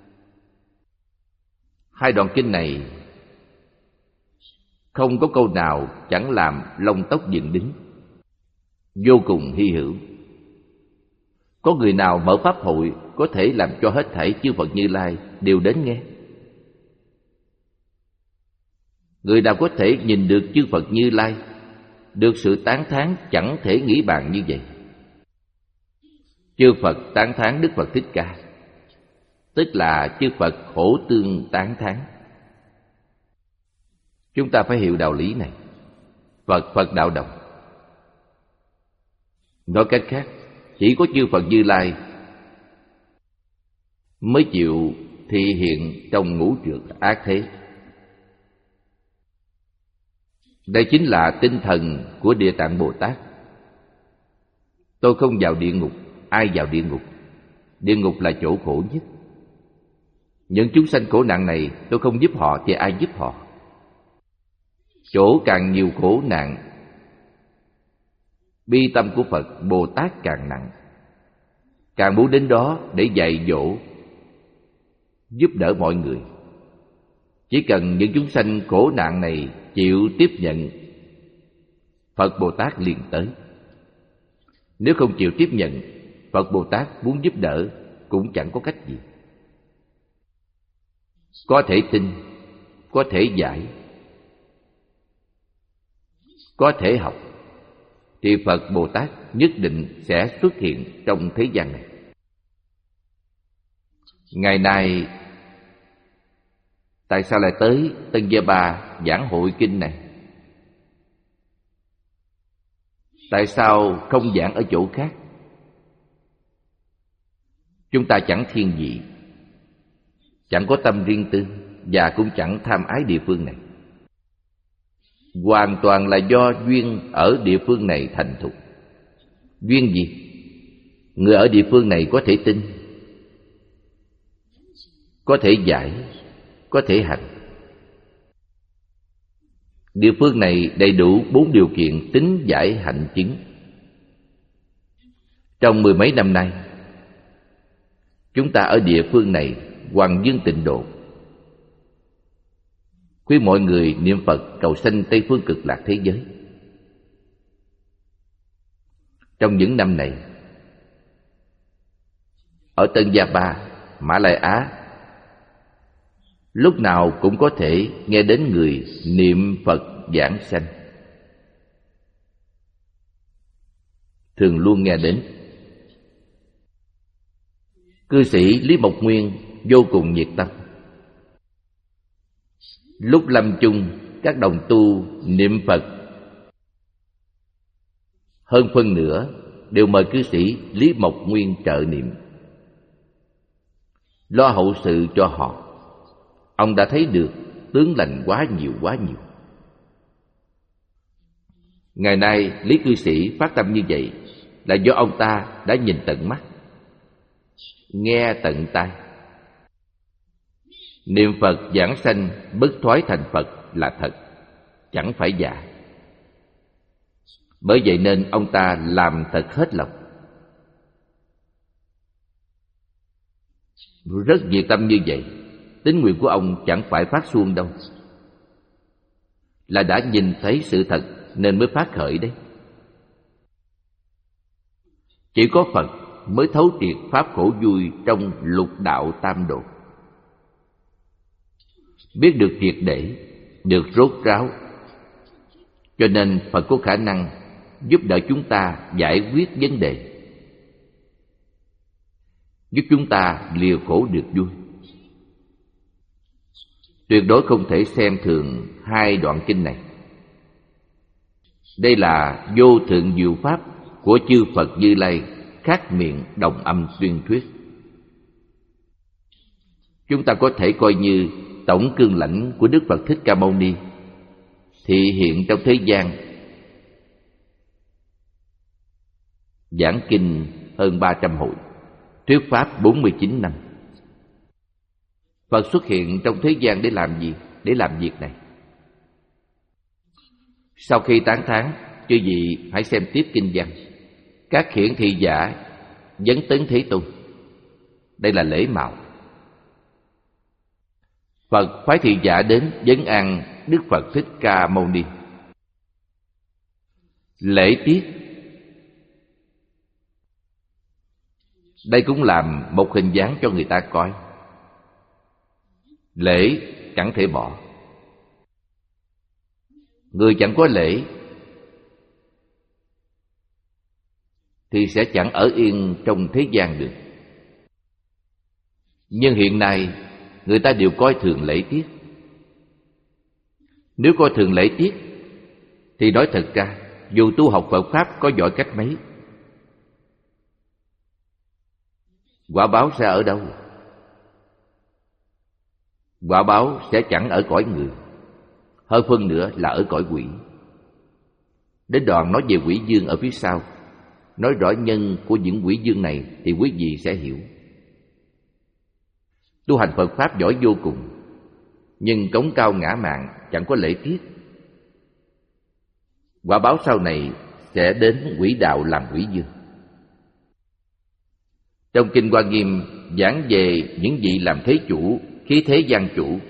[SPEAKER 1] Hai đoạn kinh này không có câu nào chẳng làm lông tóc dựng đứng, vô cùng hy hữu. Có người nào mở pháp hội có thể làm cho hết thảy chư Phật Như Lai đều đến nghe? Người nào có thể nhìn được chư Phật Như Lai, được sự tán thán chẳng thể nghĩ bàn như vậy? Chư Phật tán thán Đức Phật Thích Ca, tức là chư Phật hỗ tương tán thán. Chúng ta phải hiểu đạo lý này. Phật Phật đạo đồng. Nói cách khác, chỉ có chư Phật Như Lai mới chịu thị hiện trong ngũ trược ác thế. Đây chính là tinh thần của Địa Tạng Bồ Tát. Tôi không vào địa ngục, ai vào địa ngục? Địa ngục là chỗ khổ nhất. Những chúng sanh khổ nạn này tôi không giúp họ thì ai giúp họ? Chỗ càng nhiều khổ nạn, bi tâm của Phật Bồ Tát càng nặng, càng muốn đến đó để dạy dỗ, giúp đỡ mọi người. Chỉ cần những chúng sanh khổ nạn này chịu tiếp nhận, Phật Bồ Tát liền tới. Nếu không chịu tiếp nhận, Phật Bồ Tát muốn giúp đỡ cũng chẳng có cách gì. Có thể tin, có thể giải, có thể học, thì Phật Bồ Tát nhất định sẽ xuất hiện trong thế gian này. Ngày nay, tại sao lại tới Tân Gia Ba giảng hội kinh này? Tại sao không giảng ở chỗ khác? Chúng ta chẳng thiên vị, chẳng có tâm riêng tư, và cũng chẳng tham ái địa phương này. Hoàn toàn là do duyên ở địa phương này thành thục. Duyên gì? Người ở địa phương này có thể tin, có thể giải, có thể hành. Địa phương này đầy đủ bốn điều kiện tính giải hành chứng. Trong mười mấy năm nay, chúng ta ở địa phương này Hoàng Dương Tịnh Độ, khuyên mọi người niệm Phật cầu sanh Tây Phương Cực Lạc thế giới. Trong những năm này, ở Tân Gia Ba, Mã Lai Á, lúc nào cũng có thể nghe đến người niệm Phật giảng sanh. Thường luôn nghe đến. Cư sĩ Lý Mộc Nguyên vô cùng nhiệt tâm. Lúc lâm chung, các đồng tu niệm Phật hơn phân nửa đều mời cư sĩ Lý Mộc Nguyên trợ niệm, lo hậu sự cho họ. Ông đã thấy được tướng lành quá nhiều quá nhiều. Ngày nay Lý cư sĩ phát tâm như vậy là do ông ta đã nhìn tận mắt, nghe tận tai. Niệm Phật giảng sanh bất thoái thành Phật là thật, chẳng phải giả. Bởi vậy nên ông ta làm thật hết lòng, rất nhiệt tâm như vậy. Tín nguyện của ông chẳng phải phát xuông đâu, là đã nhìn thấy sự thật nên mới phát khởi đấy. Chỉ có Phật mới thấu triệt pháp khổ vui trong lục đạo tam độ. biết được triệt để, được rốt ráo. Cho nên Phật có khả năng giúp đỡ chúng ta giải quyết vấn đề, giúp chúng ta lìa khổ được vui. Tuyệt đối không thể xem thường hai đoạn kinh này. Đây là vô thượng diệu pháp của chư Phật Như Lai khác miệng đồng âm tuyên thuyết. Chúng ta có thể coi như tổng cương lãnh của Đức Phật Thích Ca Mâu Ni thị hiện trong thế gian, giảng kinh hơn ba trăm hội, thuyết pháp bốn mươi chín năm. Phật xuất hiện trong thế gian để làm gì? Để làm việc này. Sau khi tán thán, chư vị hãy xem tiếp kinh văn. Các khiển thị giả vấn tấn Thế Tôn. Đây là lễ mạo. Phật phái thị giả đến vấn an Đức Phật Thích Ca Mâu Ni. Lễ tiết, đây cũng làm một hình dáng cho người ta coi. Lễ chẳng thể bỏ. Người chẳng có lễ thì sẽ chẳng ở yên trong thế gian được. Nhưng hiện nay người ta đều coi thường lễ tiết. Nếu coi thường lễ tiết thì nói thật ra, dù tu học Phật Pháp có giỏi cách mấy, quả báo sẽ ở đâu? Quả báo sẽ chẳng ở cõi người, hơn phân nữa là ở cõi quỷ. Đến đoạn nói về quỷ dương ở phía sau, nói rõ nhân của những quỷ dương này thì quý vị sẽ hiểu. Tu hành Phật Pháp giỏi vô cùng, nhưng cống cao ngã mạn, chẳng có lễ tiết. Quả báo sau này sẽ đến quỷ đạo làm quỷ dương. Trong Kinh Hoa Nghiêm giảng về những vị làm thế chủ, khí thế gian chủ,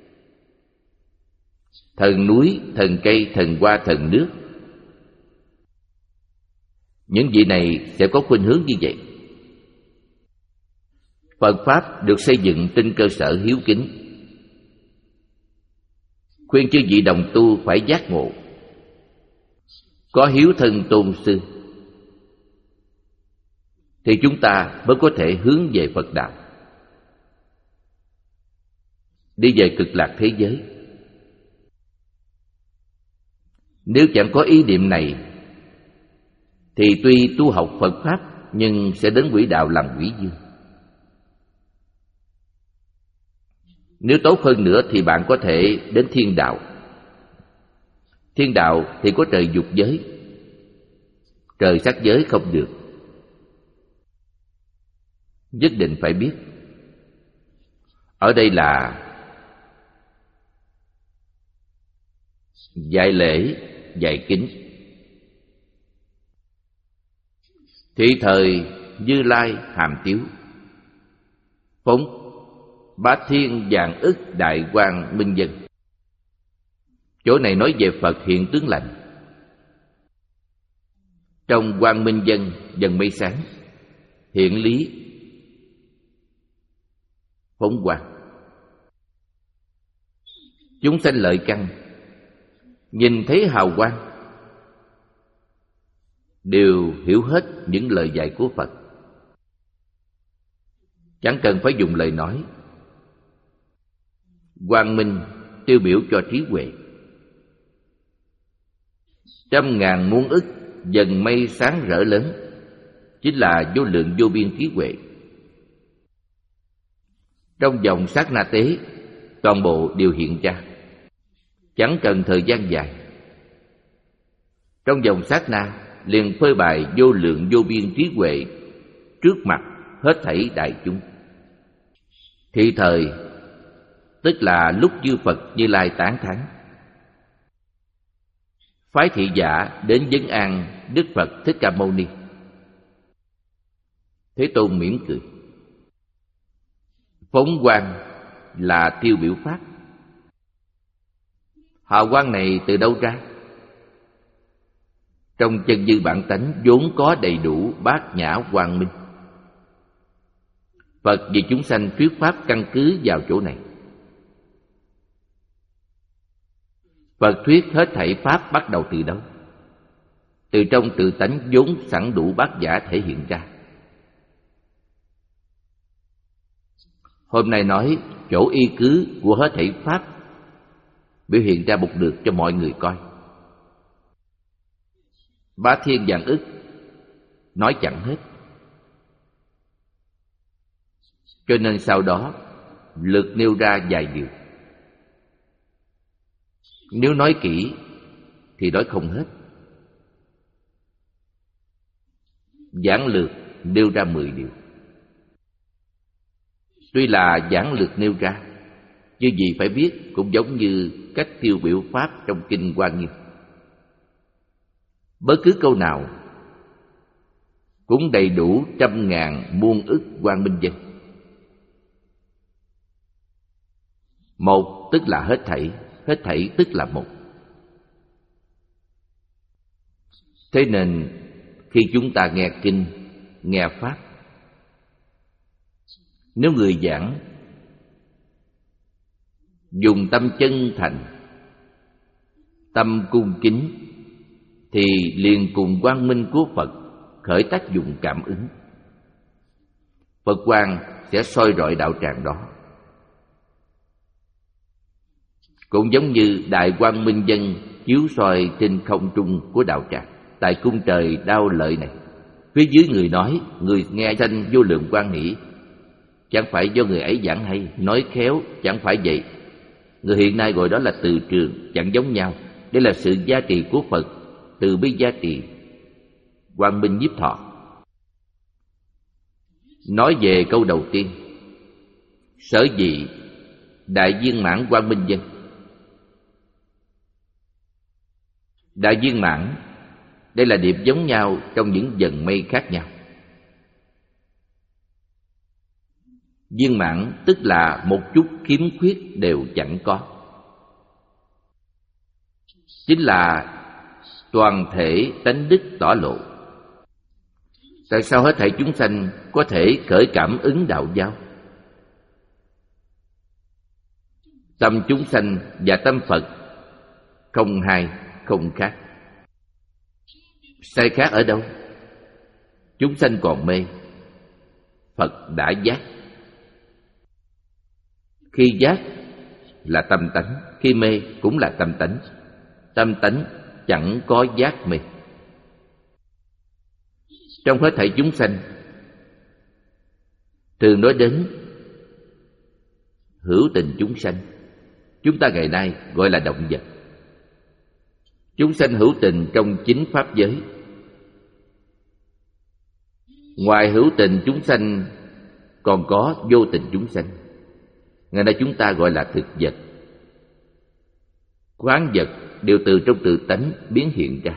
[SPEAKER 1] thần núi, thần cây, thần hoa, thần nước. Những vị này sẽ có khuynh hướng như vậy. Phật Pháp được xây dựng trên cơ sở hiếu kính. Khuyên chư vị đồng tu phải giác ngộ, có hiếu thân tôn sư, thì chúng ta mới có thể hướng về Phật đạo, đi về cực lạc thế giới. Nếu chẳng có ý niệm này thì tuy tu học Phật Pháp nhưng sẽ đến quỷ đạo làm quỷ dương. Nếu tốt hơn nữa thì bạn có thể đến thiên đạo. Thiên đạo thì có trời dục giới, trời sắc giới không được. Nhất định phải biết. Ở đây là dạy lễ, dạy kính. Thị thời Như Lai hàm tiếu, phóng bá thiên vạn ức đại quang minh dân. Chỗ này nói về Phật hiện tướng lành. Trong quang minh dân, dần mây sáng, hiện lý phóng quang. Chúng sanh lợi căn nhìn thấy hào quang đều hiểu hết những lời dạy của Phật, chẳng cần phải dùng lời nói. Quang minh tiêu biểu cho trí huệ. Trăm ngàn muôn ức dần mây sáng rỡ lớn chính là vô lượng vô biên trí huệ. Trong vòng sát na tế, toàn bộ đều hiện ra, chẳng cần thời gian dài. Trong vòng sát na liền phơi bày vô lượng vô biên trí huệ trước mặt hết thảy đại chúng. Thị thời tức là lúc chư Phật Như Lai tán thán. Phái thị giả đến vấn an Đức Phật Thích Ca Mâu Ni. Thế Tôn mỉm cười. Phóng quang là tiêu biểu pháp. Hào quang này từ đâu ra? Trong chân dư bản tánh vốn có đầy đủ bát nhã quang minh. Phật vì chúng sanh thuyết pháp căn cứ vào chỗ này. Phật thuyết hết thảy pháp bắt đầu từ đâu? Từ trong tự tánh vốn sẵn đủ bát nhã thể hiện ra. Hôm nay nói chỗ y cứ của hết thảy pháp biểu hiện ra một lượt cho mọi người coi. Bá thiên vạn ức nói chẳng hết. Cho nên sau đó lượt nêu ra vài điều. Nếu nói kỹ thì nói không hết. Giản lược nêu ra mười điều. Tuy là giản lược nêu ra, chứ gì phải biết cũng giống như cách tiêu biểu pháp trong kinh Hoa Nghiêm. Bất cứ câu nào cũng đầy đủ trăm ngàn muôn ức quang minh danh. Một tức là hết thảy, hết thảy tức là một. Thế nên khi chúng ta nghe kinh, nghe pháp, nếu người giảng dùng tâm chân thành, tâm cung kính, thì liền cùng quang minh của Phật khởi tác dụng cảm ứng. Phật quang sẽ soi rọi đạo tràng đó. Cũng giống như đại quang minh dân chiếu soi trên không trung của đạo tràng. Tại cung trời Đao Lợi này, phía dưới người nói, người nghe sanh vô lượng quan hỷ. Chẳng phải do người ấy giảng hay, nói khéo, chẳng phải vậy. Người hiện nay gọi đó là từ trường, chẳng giống nhau. Đây là sự gia trì của Phật, từ bi gia trì, quang minh nhiếp thọ. Nói về câu đầu tiên, sở dĩ đại viên mãn quang minh dân. Đại viên mãn, đây là điểm giống nhau trong những dần mây khác nhau. Viên mãn tức là một chút khiếm khuyết đều chẳng có. Chính là toàn thể tánh đức tỏ lộ. Tại sao hết thảy chúng sanh có thể khởi cảm ứng đạo giáo? Tâm chúng sanh và tâm Phật không hai, không khác. Sai khác ở đâu? Chúng sanh còn mê, Phật đã giác. Khi giác là tâm tánh, khi mê cũng là tâm tánh. Tâm tánh chẳng có giác mê. Trong hết thảy chúng sanh, thường nói đến hữu tình chúng sanh, chúng ta ngày nay gọi là động vật. Chúng sanh hữu tình trong chính pháp giới. Ngoài hữu tình chúng sanh còn có vô tình chúng sanh. Ngày nay chúng ta gọi là thực vật. Khoáng vật đều từ trong tự tánh biến hiện ra.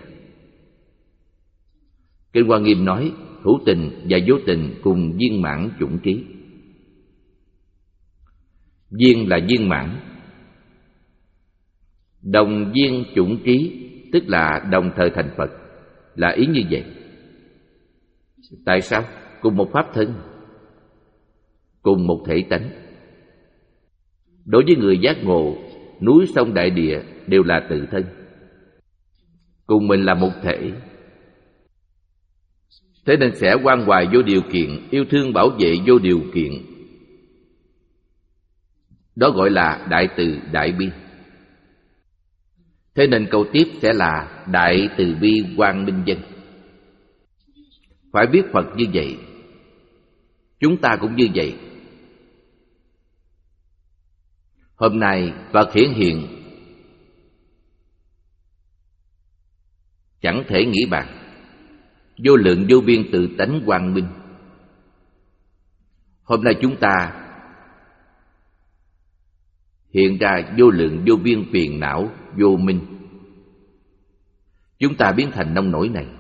[SPEAKER 1] Kinh Hoa Nghiêm nói hữu tình và vô tình cùng viên mãn chủng trí. Viên là viên mãn, đồng viên chủng trí tức là đồng thời thành Phật, là ý như vậy. Tại sao? Cùng một pháp thân, cùng một thể tánh. Đối với người giác ngộ, núi sông đại địa đều là tự thân, cùng mình là một thể. Thế nên sẽ quan hoài vô điều kiện, yêu thương bảo vệ vô điều kiện. Đó gọi là đại từ đại bi. Thế nên câu tiếp sẽ là đại từ bi quang minh dân. Phải biết Phật như vậy, chúng ta cũng như vậy. Hôm nay Phật hiển hiện chẳng thể nghĩ bàn, vô lượng vô biên tự tánh quang minh. Hôm nay chúng ta hiện ra vô lượng vô biên phiền não vô minh. Chúng ta biến thành nông nổi này,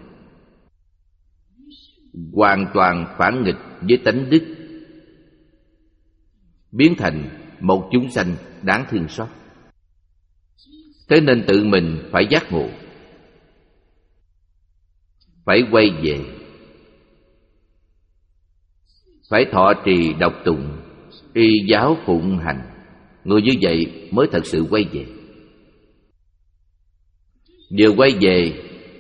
[SPEAKER 1] hoàn toàn phản nghịch với tánh đức, biến thành một chúng sanh đáng thương xót. Thế nên tự mình phải giác ngộ, phải quay về, phải thọ trì đọc tụng, y giáo phụng hành. Người như vậy mới thật sự quay về. Vừa quay về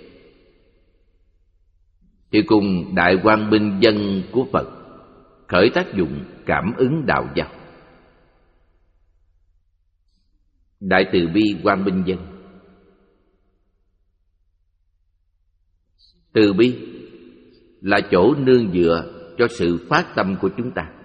[SPEAKER 1] thì cùng Đại Quang Minh Dân của Phật khởi tác dụng cảm ứng đạo giao. Đại Từ Bi Quang Minh Dân. Từ bi là chỗ nương dựa cho sự phát tâm của chúng ta.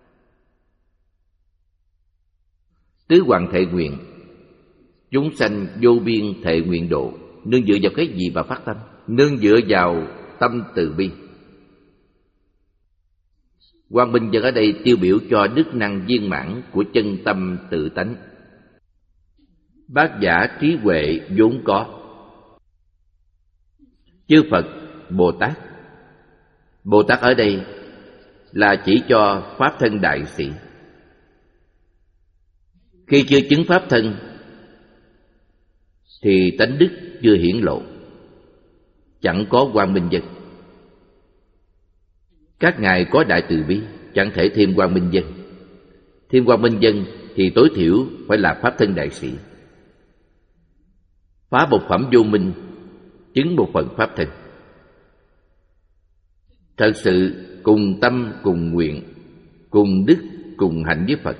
[SPEAKER 1] Tứ Hoàng Thệ Nguyện, chúng sanh vô biên thệ nguyện độ, nương dựa vào cái gì mà phát tâm? Nương dựa vào tâm từ bi. Quang Minh Dân ở đây tiêu biểu cho đức năng viên mãn của chân tâm tự tánh. Bát nhã trí huệ vốn có. Chư Phật, Bồ Tát. Bồ Tát ở đây là chỉ cho Pháp thân đại sĩ. Khi chưa chứng Pháp thân thì tánh đức chưa hiển lộ, chẳng có Quang Minh Dân. Các ngài có Đại Từ Bi, chẳng thể thêm Quang Minh Dân. Thêm Quang Minh Dân thì tối thiểu phải là Pháp thân đại sĩ. Phá một phẩm vô minh, chứng một phần Pháp thân. Thật sự cùng tâm cùng nguyện, cùng đức cùng hạnh với Phật,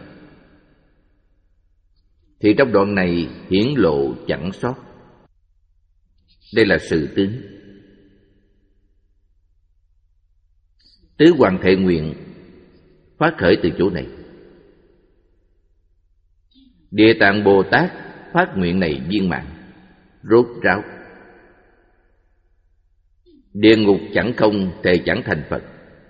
[SPEAKER 1] thì trong đoạn này hiển lộ chẳng sót. Đây là sự tướng. Tứ Hoàng Thệ Nguyện phát khởi từ chỗ này. Địa Tạng Bồ Tát phát nguyện này viên mãn, rốt ráo. Địa ngục chẳng không thể chẳng thành Phật.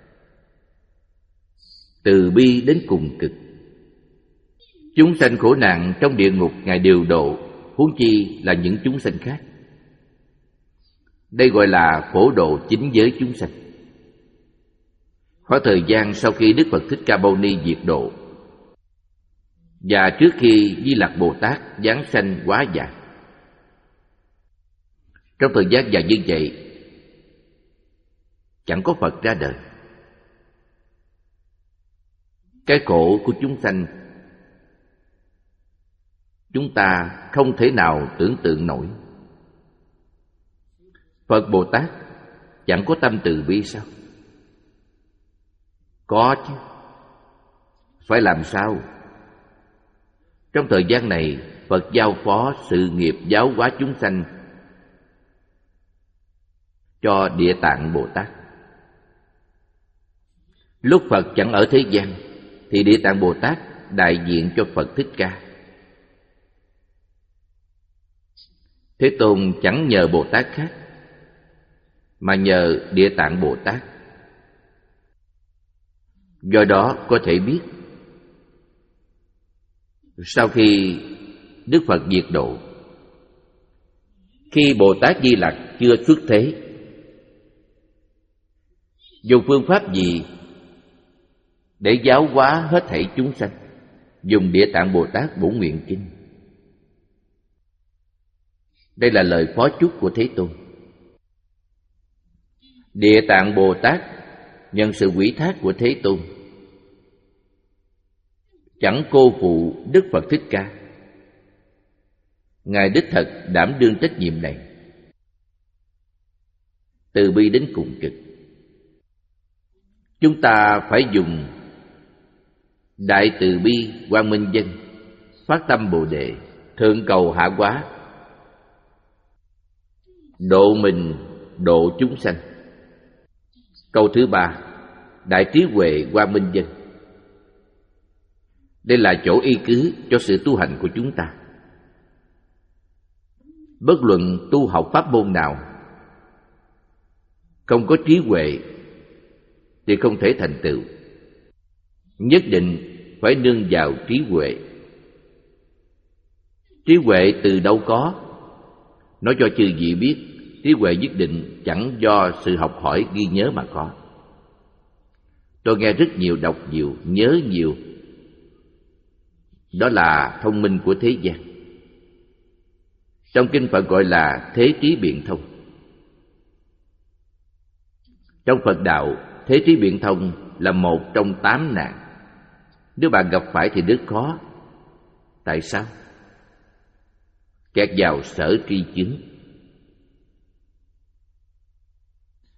[SPEAKER 1] Từ bi đến cùng cực. Chúng sanh khổ nạn trong địa ngục ngài điều độ, huống chi là những chúng sanh khác. Đây gọi là phổ độ chính giới chúng sanh. Khoảng thời gian sau khi Đức Phật Thích Ca Mâu Ni diệt độ và trước khi Di Lặc Bồ Tát giáng sanh hóa giải, trong thời gian dài như vậy chẳng có Phật ra đời. Cái khổ của chúng sanh chúng ta không thể nào tưởng tượng nổi. Phật Bồ Tát chẳng có tâm từ bi sao? Có chứ. Phải làm sao? Trong thời gian này, Phật giao phó sự nghiệp giáo hóa chúng sanh cho Địa Tạng Bồ Tát. Lúc Phật chẳng ở thế gian thì Địa Tạng Bồ Tát đại diện cho Phật Thích Ca. Thế Tôn chẳng nhờ Bồ Tát khác mà nhờ Địa Tạng Bồ Tát. Do đó có thể biết, sau khi Đức Phật diệt độ, khi Bồ Tát Di Lặc chưa xuất thế, dùng phương pháp gì để giáo hóa hết thảy chúng sanh? Dùng Địa Tạng Bồ Tát Bổn Nguyện Kinh. Đây là lời phó chúc của Thế Tôn. Địa Tạng Bồ Tát nhận sự ủy thác của Thế Tôn, chẳng cô phụ Đức Phật Thích Ca. Ngài đích thật đảm đương trách nhiệm này. Từ bi đến cùng cực. Chúng ta phải dùng Đại Từ Bi Quang Minh Dân, phát tâm Bồ Đề, thượng cầu hạ hóa, độ mình độ chúng sanh. Câu thứ ba, Đại Trí Huệ Quang Minh Dân. Đây là chỗ y cứ cho sự tu hành của chúng ta. Bất luận tu học pháp môn nào, không có trí huệ thì không thể thành tựu. Nhất định phải nương vào trí huệ. Trí huệ từ đâu có? Nói cho chư vị biết, trí huệ nhất định chẳng do sự học hỏi ghi nhớ mà có. Tôi nghe rất nhiều, đọc nhiều, nhớ nhiều. Đó là thông minh của thế gian. Trong kinh Phật gọi là thế trí biện thông. Trong Phật đạo, thế trí biện thông là một trong tám nạn. Nếu bạn gặp phải thì rất khó. Tại sao? Kẹt vào sở tri chứng.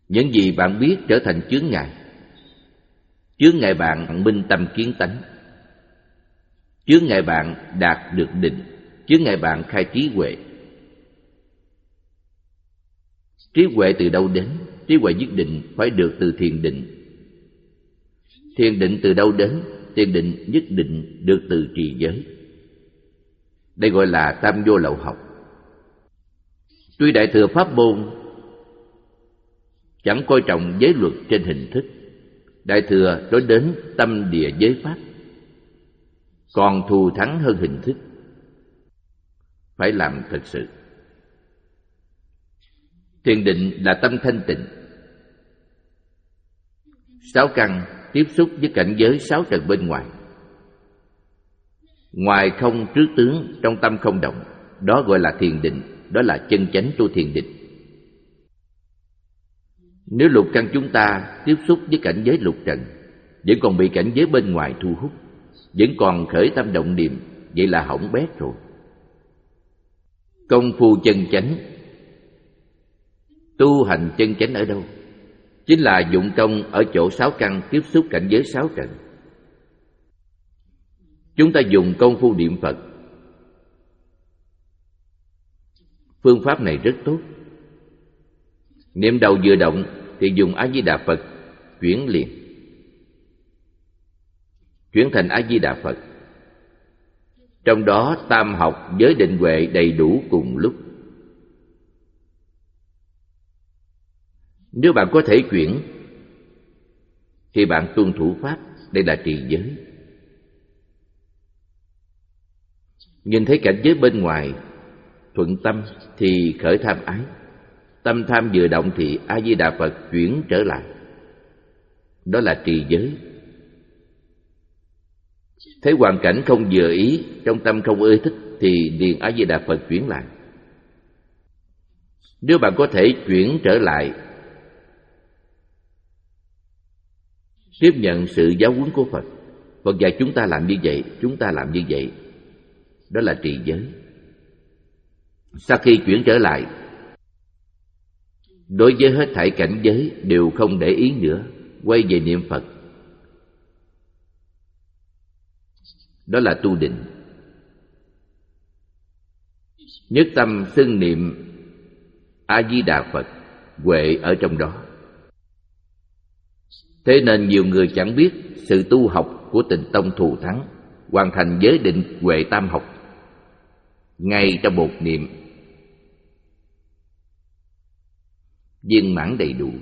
[SPEAKER 1] Những gì bạn biết trở thành chướng ngại. Chướng ngại bạn minh tâm kiến tánh, chướng ngại bạn đạt được định, chướng ngại bạn khai trí huệ. Trí huệ từ đâu đến? Trí huệ nhất định phải được từ thiền định. Thiền định từ đâu đến? Thiền định nhất định được từ trì giới. Đây gọi là tam vô lậu học. Tuy Đại Thừa Pháp môn chẳng coi trọng giới luật trên hình thức, Đại Thừa nói đến tâm địa giới pháp, còn thù thắng hơn hình thức. Phải làm thật sự. Thiền định là tâm thanh tịnh. Sáu căn tiếp xúc với cảnh giới sáu trần bên ngoài. Ngoài không trước tướng, trong tâm không động. Đó gọi là thiền định. Đó là chân chánh tu thiền định. Nếu lục căn chúng ta tiếp xúc với cảnh giới lục trần, vẫn còn bị cảnh giới bên ngoài thu hút, vẫn còn khởi tâm động niệm, vậy là hỏng bét rồi. Công phu chân chánh, tu hành chân chánh ở đâu? Chính là dụng công ở chỗ sáu căn tiếp xúc cảnh giới sáu trần. Chúng ta dùng công phu niệm Phật. Phương pháp này rất tốt. Niệm đầu vừa động thì dùng A Di Đà Phật chuyển liền, chuyển thành A Di Đà Phật. Trong đó tam học giới định huệ đầy đủ cùng lúc. Nếu bạn có thể chuyển thì bạn tuân thủ pháp, đây là trì giới. Nhìn thấy cảnh giới bên ngoài thuận tâm thì khởi tham ái. Tâm tham vừa động thì A Di Đà Phật chuyển trở lại. Đó là trì giới. Thấy hoàn cảnh không vừa ý, trong tâm không ưa thích thì liền A Di Đà Phật chuyển lại. Nếu bạn có thể chuyển trở lại, tiếp nhận sự giáo huấn của Phật, Phật dạy chúng ta làm như vậy, chúng ta làm như vậy, đó là trì giới. Sau khi chuyển trở lại, đối với hết thảy cảnh giới đều không để ý nữa, quay về niệm Phật. Đó là tu định. Nhất tâm xưng niệm A Di Đà Phật, huệ ở trong đó. Thế nên nhiều người chẳng biết sự tu học của Tịnh Tông thù thắng, hoàn thành giới định huệ tam học ngay trong một niệm, viên mãn đầy đủ.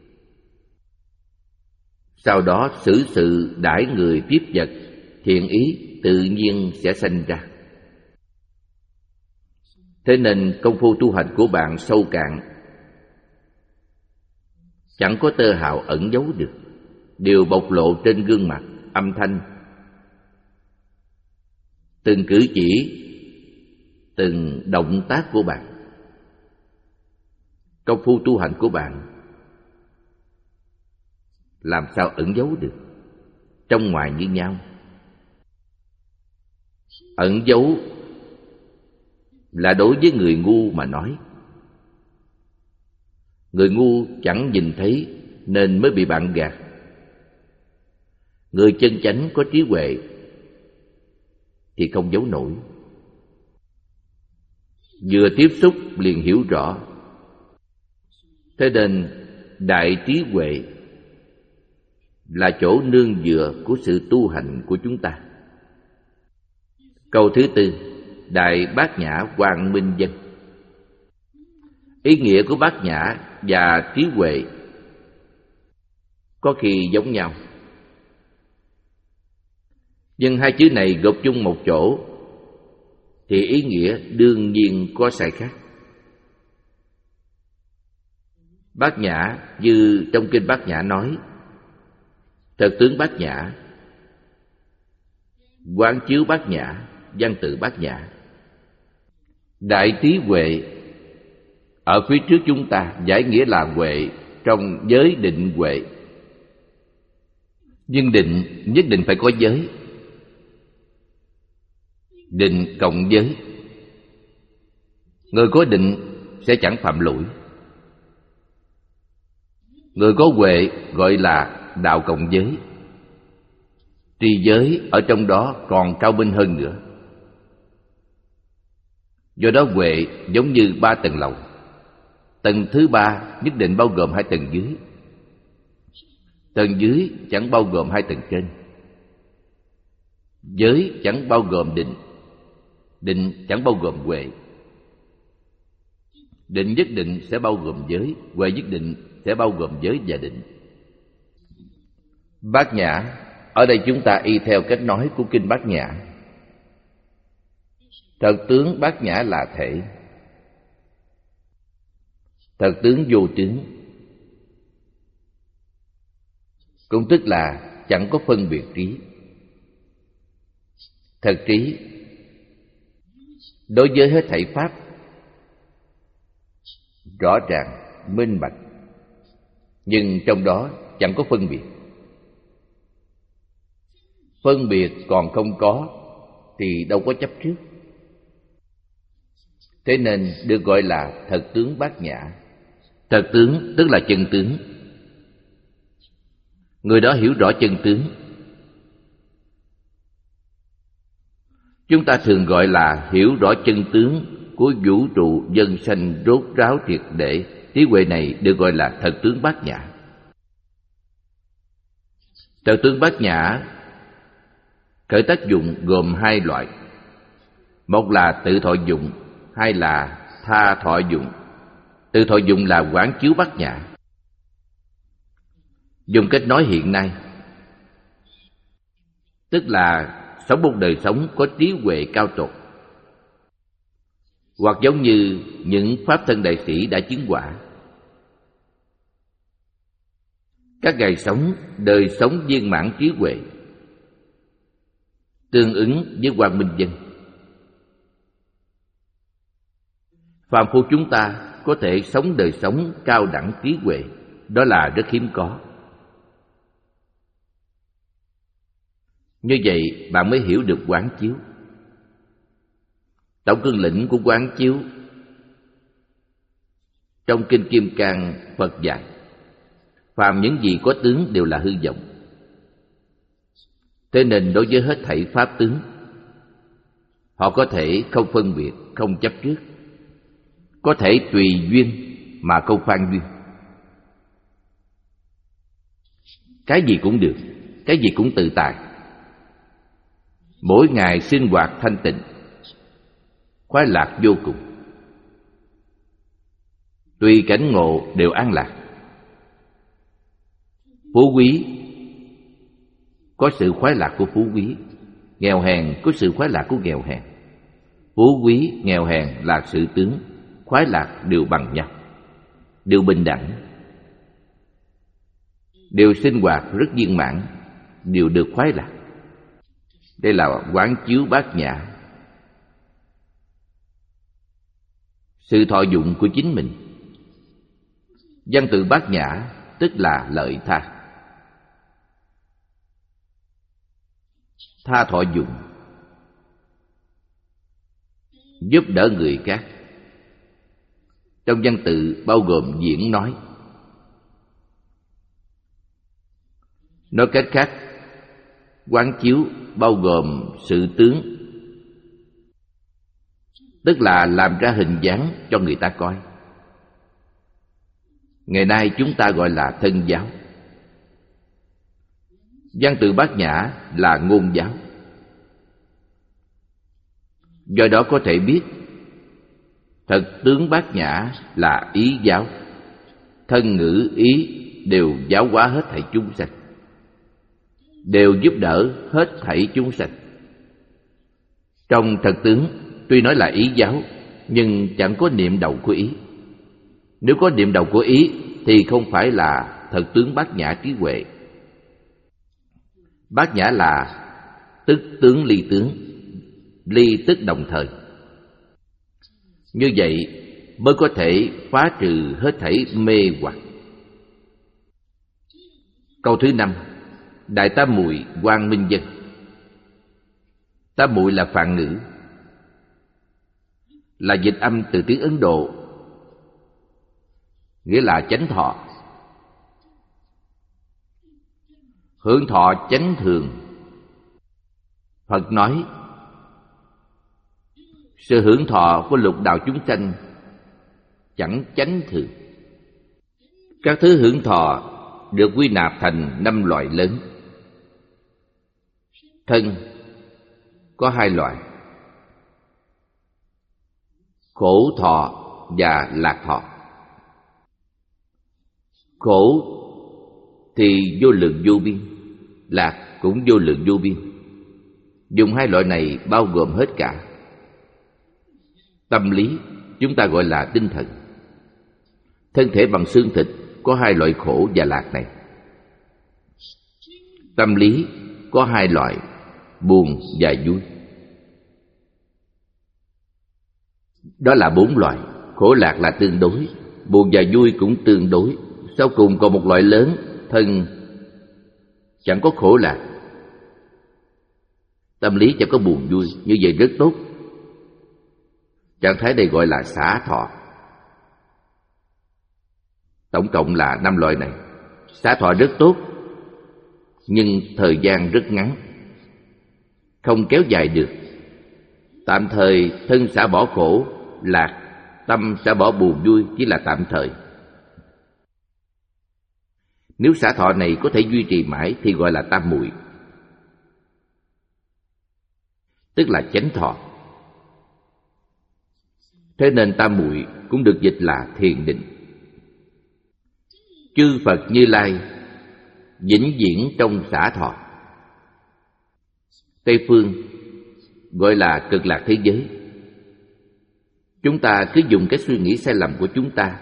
[SPEAKER 1] Sau đó xử sự đãi người tiếp vật, thiện ý tự nhiên sẽ sanh ra. Thế nên công phu tu hành của bạn sâu cạn, chẳng có tơ hào ẩn giấu được, đều bộc lộ trên gương mặt, âm thanh, từng cử chỉ, từng động tác của bạn. Công phu tu hành của bạn làm sao ẩn giấu được, trong ngoài như nhau. Ẩn giấu là đối với người ngu mà nói. Người ngu chẳng nhìn thấy nên mới bị bạn gạt. Người chân chánh có trí huệ thì không giấu nổi. Vừa tiếp xúc liền hiểu rõ. Thế nên đại trí huệ là chỗ nương dựa của sự tu hành của chúng ta. Câu thứ tư, Đại Bát Nhã Quang Minh Dân. Ý nghĩa của bát nhã và trí huệ có khi giống nhau, nhưng hai chữ này gộp chung một chỗ thì ý nghĩa đương nhiên có sai khác. Bát nhã như trong kinh Bát Nhã nói, thật tướng bát nhã, quán chiếu bát nhã, văn tự bát nhã. Đại trí huệ ở phía trước chúng ta giải nghĩa là huệ trong giới định huệ. Nhưng định nhất định phải có giới. Định cộng giới. Người có định sẽ chẳng phạm lỗi. Người có huệ gọi là đạo cộng giới. Tri giới ở trong đó còn cao minh hơn nữa. Do đó huệ giống như ba tầng lầu. Tầng thứ ba nhất định bao gồm hai tầng dưới. Tầng dưới chẳng bao gồm hai tầng trên. Giới chẳng bao gồm định. Định chẳng bao gồm huệ. Định nhất định sẽ bao gồm giới, huệ nhất định sẽ bao gồm giới và định. Bát Nhã, ở đây chúng ta y theo cách nói của kinh Bát Nhã. Thật tướng Bát Nhã là thể. Thật tướng vô tướng, cũng tức là chẳng có phân biệt trí. Thật trí đối với hết thảy pháp rõ ràng, minh bạch, nhưng trong đó chẳng có phân biệt. Phân biệt còn không có thì đâu có chấp trước. Thế nên được gọi là thật tướng Bát Nhã. Thật tướng tức là chân tướng. Người đó hiểu rõ chân tướng. Chúng ta thường gọi là hiểu rõ chân tướng của vũ trụ dân sanh rốt ráo triệt để. Trí huệ này được gọi là thật tướng Bát Nhã. Thật tướng Bát Nhã khởi tác dụng gồm hai loại. Một là tự thọ dụng, hai là tha thọ dụng. Tự thọ dụng là quán chiếu Bát Nhã. Dùng cách nói hiện nay, tức là sống một đời sống có trí huệ cao tột, hoặc giống như những pháp thân đại sĩ đã chứng quả. Các ngài sống đời sống viên mãn trí huệ, tương ứng với Quang Minh Dân. Phàm phu chúng ta có thể sống đời sống cao đẳng trí huệ, đó là rất hiếm có. Như vậy bạn mới hiểu được quán chiếu. Tổng cương lĩnh của quán chiếu trong Kinh Kim Cang Phật dạy, phàm những gì có tướng đều là hư vọng. Thế nên đối với hết thảy pháp tướng, họ có thể không phân biệt, không chấp trước, có thể tùy duyên mà không phan duyên. Cái gì cũng được, cái gì cũng tự tại. Mỗi ngày sinh hoạt thanh tịnh, khoái lạc vô cùng. Tùy cảnh ngộ đều an lạc. Phú quý có sự khoái lạc của phú quý, nghèo hèn có sự khoái lạc của nghèo hèn. Phú quý, nghèo hèn là sự tướng, khoái lạc đều bằng nhau, đều bình đẳng, đều sinh hoạt rất viên mãn, đều được khoái lạc. Đây là quán chiếu Bát Nhã, sự thọ dụng của chính mình. Văn tự Bát Nhã tức là lợi tha. Tha thọ dụng, giúp đỡ người khác. Trong văn tự bao gồm diễn nói. Nói cách khác, quán chiếu bao gồm sự tướng, tức là làm ra hình dáng cho người ta coi. Ngày nay chúng ta gọi là thân giáo. Văn tự Bát Nhã là ngôn giáo. Do đó có thể biết thật tướng Bát Nhã là ý giáo. Thân ngữ ý đều giáo hóa hết thảy chúng sanh, đều giúp đỡ hết thảy chúng sanh. Trong thật tướng tuy nói là ý giáo, nhưng chẳng có niệm đầu của ý. Nếu có niệm đầu của ý thì không phải là thật tướng Bát Nhã trí huệ. Bát Nhã là tức tướng ly tướng, ly tức đồng thời. Như vậy mới có thể phá trừ hết thảy mê hoặc. Câu thứ năm, Đại Tam Muội Quang Minh Dân. Tam Muội là Phạn ngữ, là dịch âm từ tiếng Ấn Độ, nghĩa là chánh thọ. Hưởng thọ chánh thường. Phật nói sự hưởng thọ của lục đạo chúng sanh chẳng chánh thường. Các thứ hưởng thọ được quy nạp thành năm loại lớn. Thân có hai loại: khổ thọ và lạc thọ. Khổ thì vô lượng vô biên, lạc cũng vô lượng vô biên. Dùng hai loại này bao gồm hết cả. Tâm lý chúng ta gọi là tinh thần. Thân thể bằng xương thịt có hai loại khổ và lạc này. Tâm lý có hai loại, buồn và vui. Đó là bốn loại. Khổ lạc là tương đối, buồn và vui cũng tương đối. Sau cùng còn một loại lớn, thân chẳng có khổ lạc. Tâm lý chẳng có buồn vui, như vậy rất tốt. Trạng thái này gọi là xả thọ. Tổng cộng là năm loại này. Xả thọ rất tốt, nhưng thời gian rất ngắn, không kéo dài được. Tạm thời thân xả bỏ khổ, lạc, tâm xả bỏ buồn vui chỉ là tạm thời. Nếu xả thọ này có thể duy trì mãi thì gọi là tam muội, tức là chánh thọ. Thế nên tam muội cũng được dịch là thiền định. Chư Phật Như Lai vĩnh viễn trong xả thọ. Tây phương gọi là cực lạc thế giới. Chúng ta cứ dùng cái suy nghĩ sai lầm của chúng ta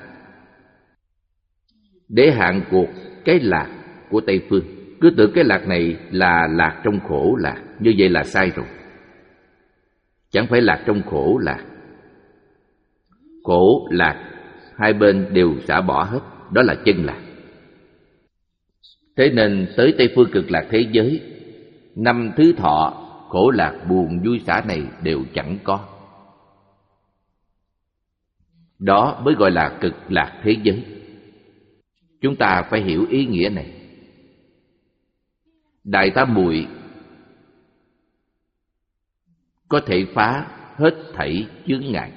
[SPEAKER 1] để hạn cuộc cái lạc của Tây phương. Cứ tưởng cái lạc này là lạc trong khổ lạc, như vậy là sai rồi. Chẳng phải lạc trong khổ lạc. Khổ lạc hai bên đều xả bỏ hết, đó là chân lạc. Thế nên tới Tây phương cực lạc thế giới, năm thứ thọ khổ lạc buồn vui xả này đều chẳng có. Đó mới gọi là cực lạc thế giới. Chúng ta phải hiểu ý nghĩa này. Đại tam muội có thể phá hết thảy chướng ngại.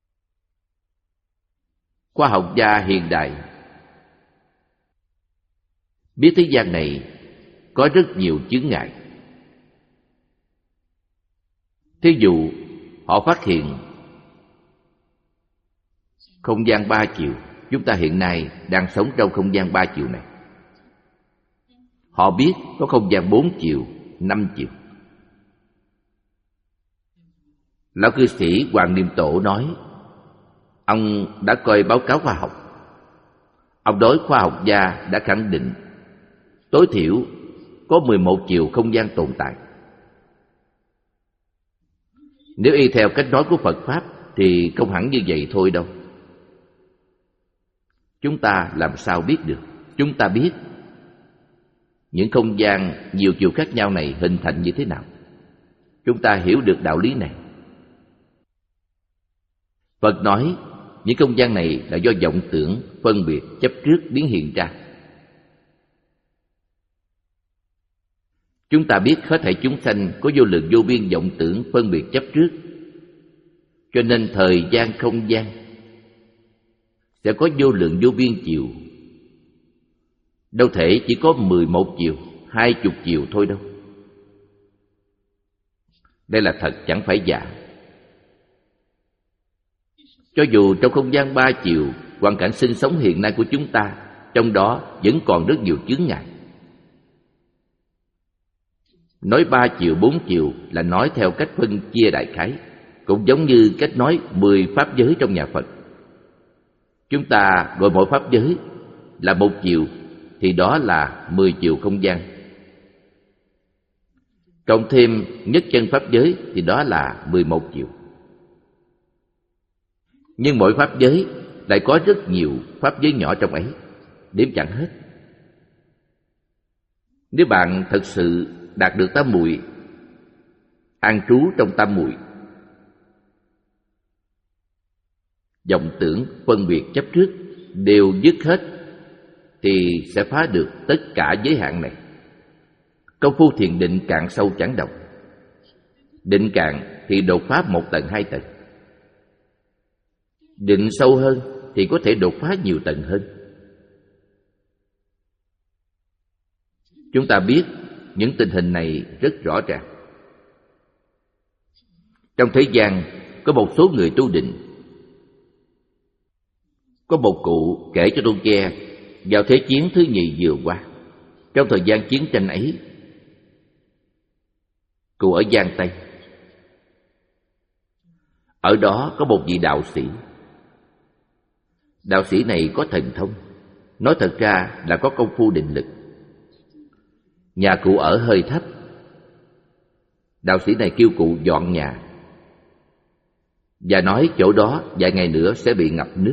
[SPEAKER 1] Khoa học gia hiện đại biết thế gian này có rất nhiều chướng ngại. Thí dụ họ phát hiện không gian ba chiều. Chúng ta hiện nay đang sống trong không gian ba chiều này. Họ biết có không gian bốn chiều, năm chiều. Lão cư sĩ Hoàng Niệm Tổ nói, ông đã coi báo cáo khoa học. Ông nói khoa học gia đã khẳng định tối thiểu có mười một chiều không gian tồn tại. Nếu y theo cách nói của Phật Pháp thì không hẳn như vậy thôi đâu. Chúng ta làm sao biết được? Chúng ta biết những không gian nhiều chiều khác nhau này hình thành như thế nào. Chúng ta hiểu được đạo lý này. Phật nói những không gian này là do vọng tưởng, phân biệt, chấp trước biến hiện ra. Chúng ta biết hết thảy chúng sanh có vô lượng vô biên vọng tưởng, phân biệt, chấp trước. Cho nên thời gian không gian sẽ có vô lượng vô biên chiều. Đâu thể chỉ có mười một chiều, hai chục chiều thôi đâu. Đây là thật chẳng phải giả. Cho dù trong không gian ba chiều, hoàn cảnh sinh sống hiện nay của chúng ta, trong đó vẫn còn rất nhiều chướng ngại. Nói ba chiều, bốn chiều là nói theo cách phân chia đại khái, cũng giống như cách nói mười pháp giới trong nhà Phật. Chúng ta gọi mỗi pháp giới là một chiều, thì đó là mười chiều không gian. Cộng thêm nhất chân pháp giới thì đó là mười một chiều. Nhưng mỗi pháp giới lại có rất nhiều pháp giới nhỏ trong ấy, đếm chẳng hết. Nếu bạn thật sự đạt được tam muội, an trú trong tam muội, vọng tưởng, phân biệt, chấp trước đều dứt hết, thì sẽ phá được tất cả giới hạn này. Công phu thiền định càng sâu chẳng độc. Định càng thì đột phá một tầng hai tầng. Định sâu hơn thì có thể đột phá nhiều tầng hơn. Chúng ta biết những tình hình này rất rõ ràng. Trong thế gian có một số người tu định. Có một cụ kể cho tôi nghe vào Thế chiến thứ nhì vừa qua. Trong thời gian chiến tranh ấy, cụ ở Giang Tây. Ở đó có một vị đạo sĩ. Đạo sĩ này có thần thông. Nói thật ra là có công phu định lực. Nhà cụ ở hơi thấp. Đạo sĩ này kêu cụ dọn nhà và nói chỗ đó vài ngày nữa sẽ bị ngập nước.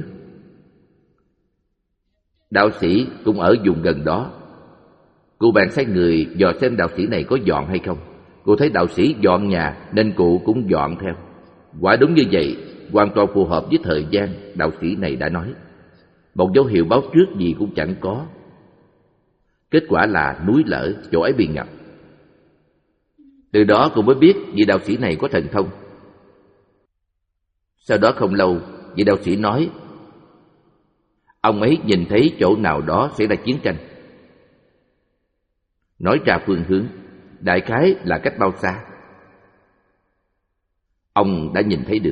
[SPEAKER 1] Đạo sĩ cũng ở vùng gần đó. Cụ bèn sai người dò xem đạo sĩ này có dọn hay không. Cụ thấy đạo sĩ dọn nhà nên cụ cũng dọn theo. Quả đúng như vậy, hoàn toàn phù hợp với thời gian đạo sĩ này đã nói. Một dấu hiệu báo trước gì cũng chẳng có. Kết quả là núi lở, chỗ ấy bị ngập. Từ đó cụ mới biết vị đạo sĩ này có thần thông. Sau đó không lâu, vị đạo sĩ nói ông ấy nhìn thấy chỗ nào đó xảy ra chiến tranh. Nói ra phương hướng, đại khái là cách bao xa. Ông đã nhìn thấy được.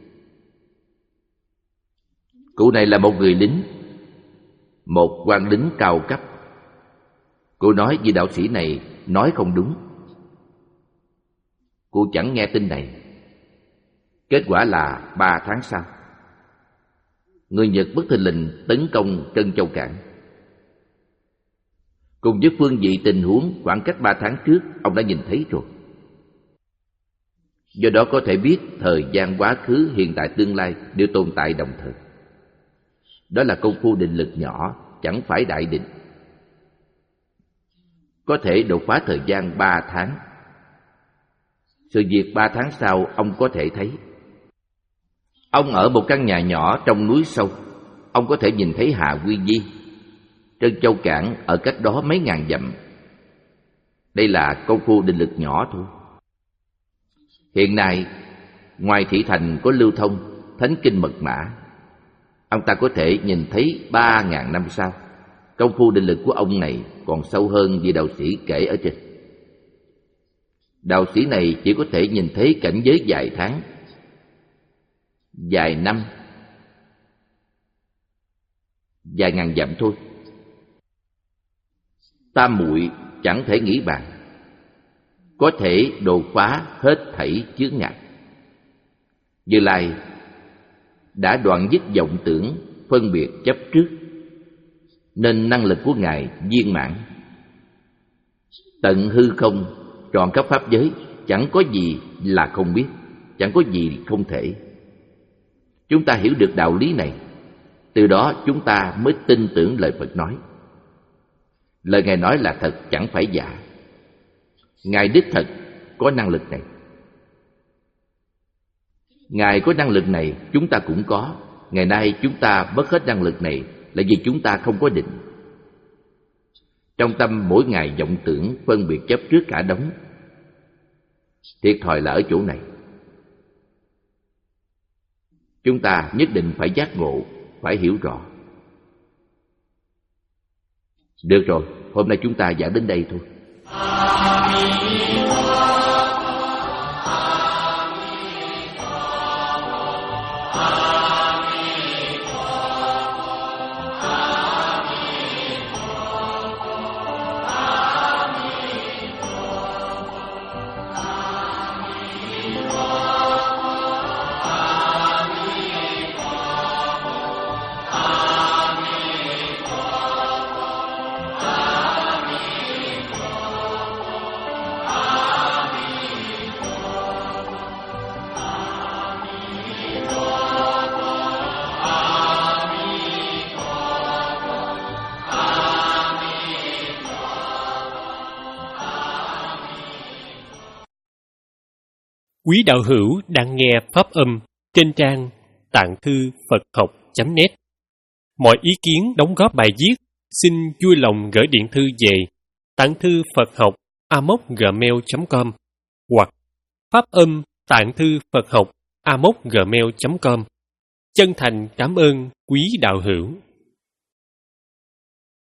[SPEAKER 1] Cụ này là một người lính, một quan lính cao cấp. Cụ nói vị đạo sĩ này nói không đúng. Cụ chẳng nghe tin này. Kết quả là ba tháng sau, người Nhật bất thình lình tấn công Trân Châu Cảng. Cùng với phương vị tình huống khoảng cách ba tháng trước, ông đã nhìn thấy rồi. Do đó có thể biết thời gian quá khứ, hiện tại, tương lai đều tồn tại đồng thời. Đó là công phu định lực nhỏ, chẳng phải đại định. Có thể đột phá thời gian ba tháng. Sự việc ba tháng sau ông có thể thấy. Ông ở một căn nhà nhỏ trong núi sâu. Ông có thể nhìn thấy Hà Quy Di, Trân Châu Cảng ở cách đó mấy ngàn dặm. Đây là công phu định lực nhỏ thôi. Hiện nay, ngoài thị thành có lưu thông thánh kinh mật mã, ông ta có thể nhìn thấy ba ngàn năm sau. Công phu định lực của ông này còn sâu hơn vị đạo sĩ kể ở trên. Đạo sĩ này chỉ có thể nhìn thấy cảnh giới vài tháng, vài năm, vài ngàn dặm thôi. Tam muội chẳng thể nghĩ bàn, có thể đột phá hết thảy chướng ngại. Như Lai đã đoạn dứt vọng tưởng phân biệt chấp trước, nên năng lực của Ngài viên mãn. Tận hư không, trọn khắp pháp giới, chẳng có gì là không biết, chẳng có gì không thể. Chúng ta hiểu được đạo lý này, từ đó chúng ta mới tin tưởng lời Phật nói. Lời Ngài nói là thật, chẳng phải giả. Ngài đích thật có năng lực này. Ngài có năng lực này, chúng ta cũng có. Ngày nay chúng ta mất hết năng lực này là vì chúng ta không có định. Trong tâm mỗi ngày vọng tưởng phân biệt chấp trước cả đống. Thiệt thòi là ở chỗ này. Chúng ta nhất định phải giác ngộ, phải hiểu rõ. Được rồi, hôm nay chúng ta giảng đến đây thôi.
[SPEAKER 2] Quý đạo hữu đang nghe pháp âm trên trang tạng thư Phật học chấm net. Mọi ý kiến đóng góp bài viết xin vui lòng gửi điện thư về tạng thư Phật học a m o c gmail chấm com hoặc Pháp âm Tạng thư Phật học a m o c gmail chấm com. Chân thành cảm ơn quý đạo hữu.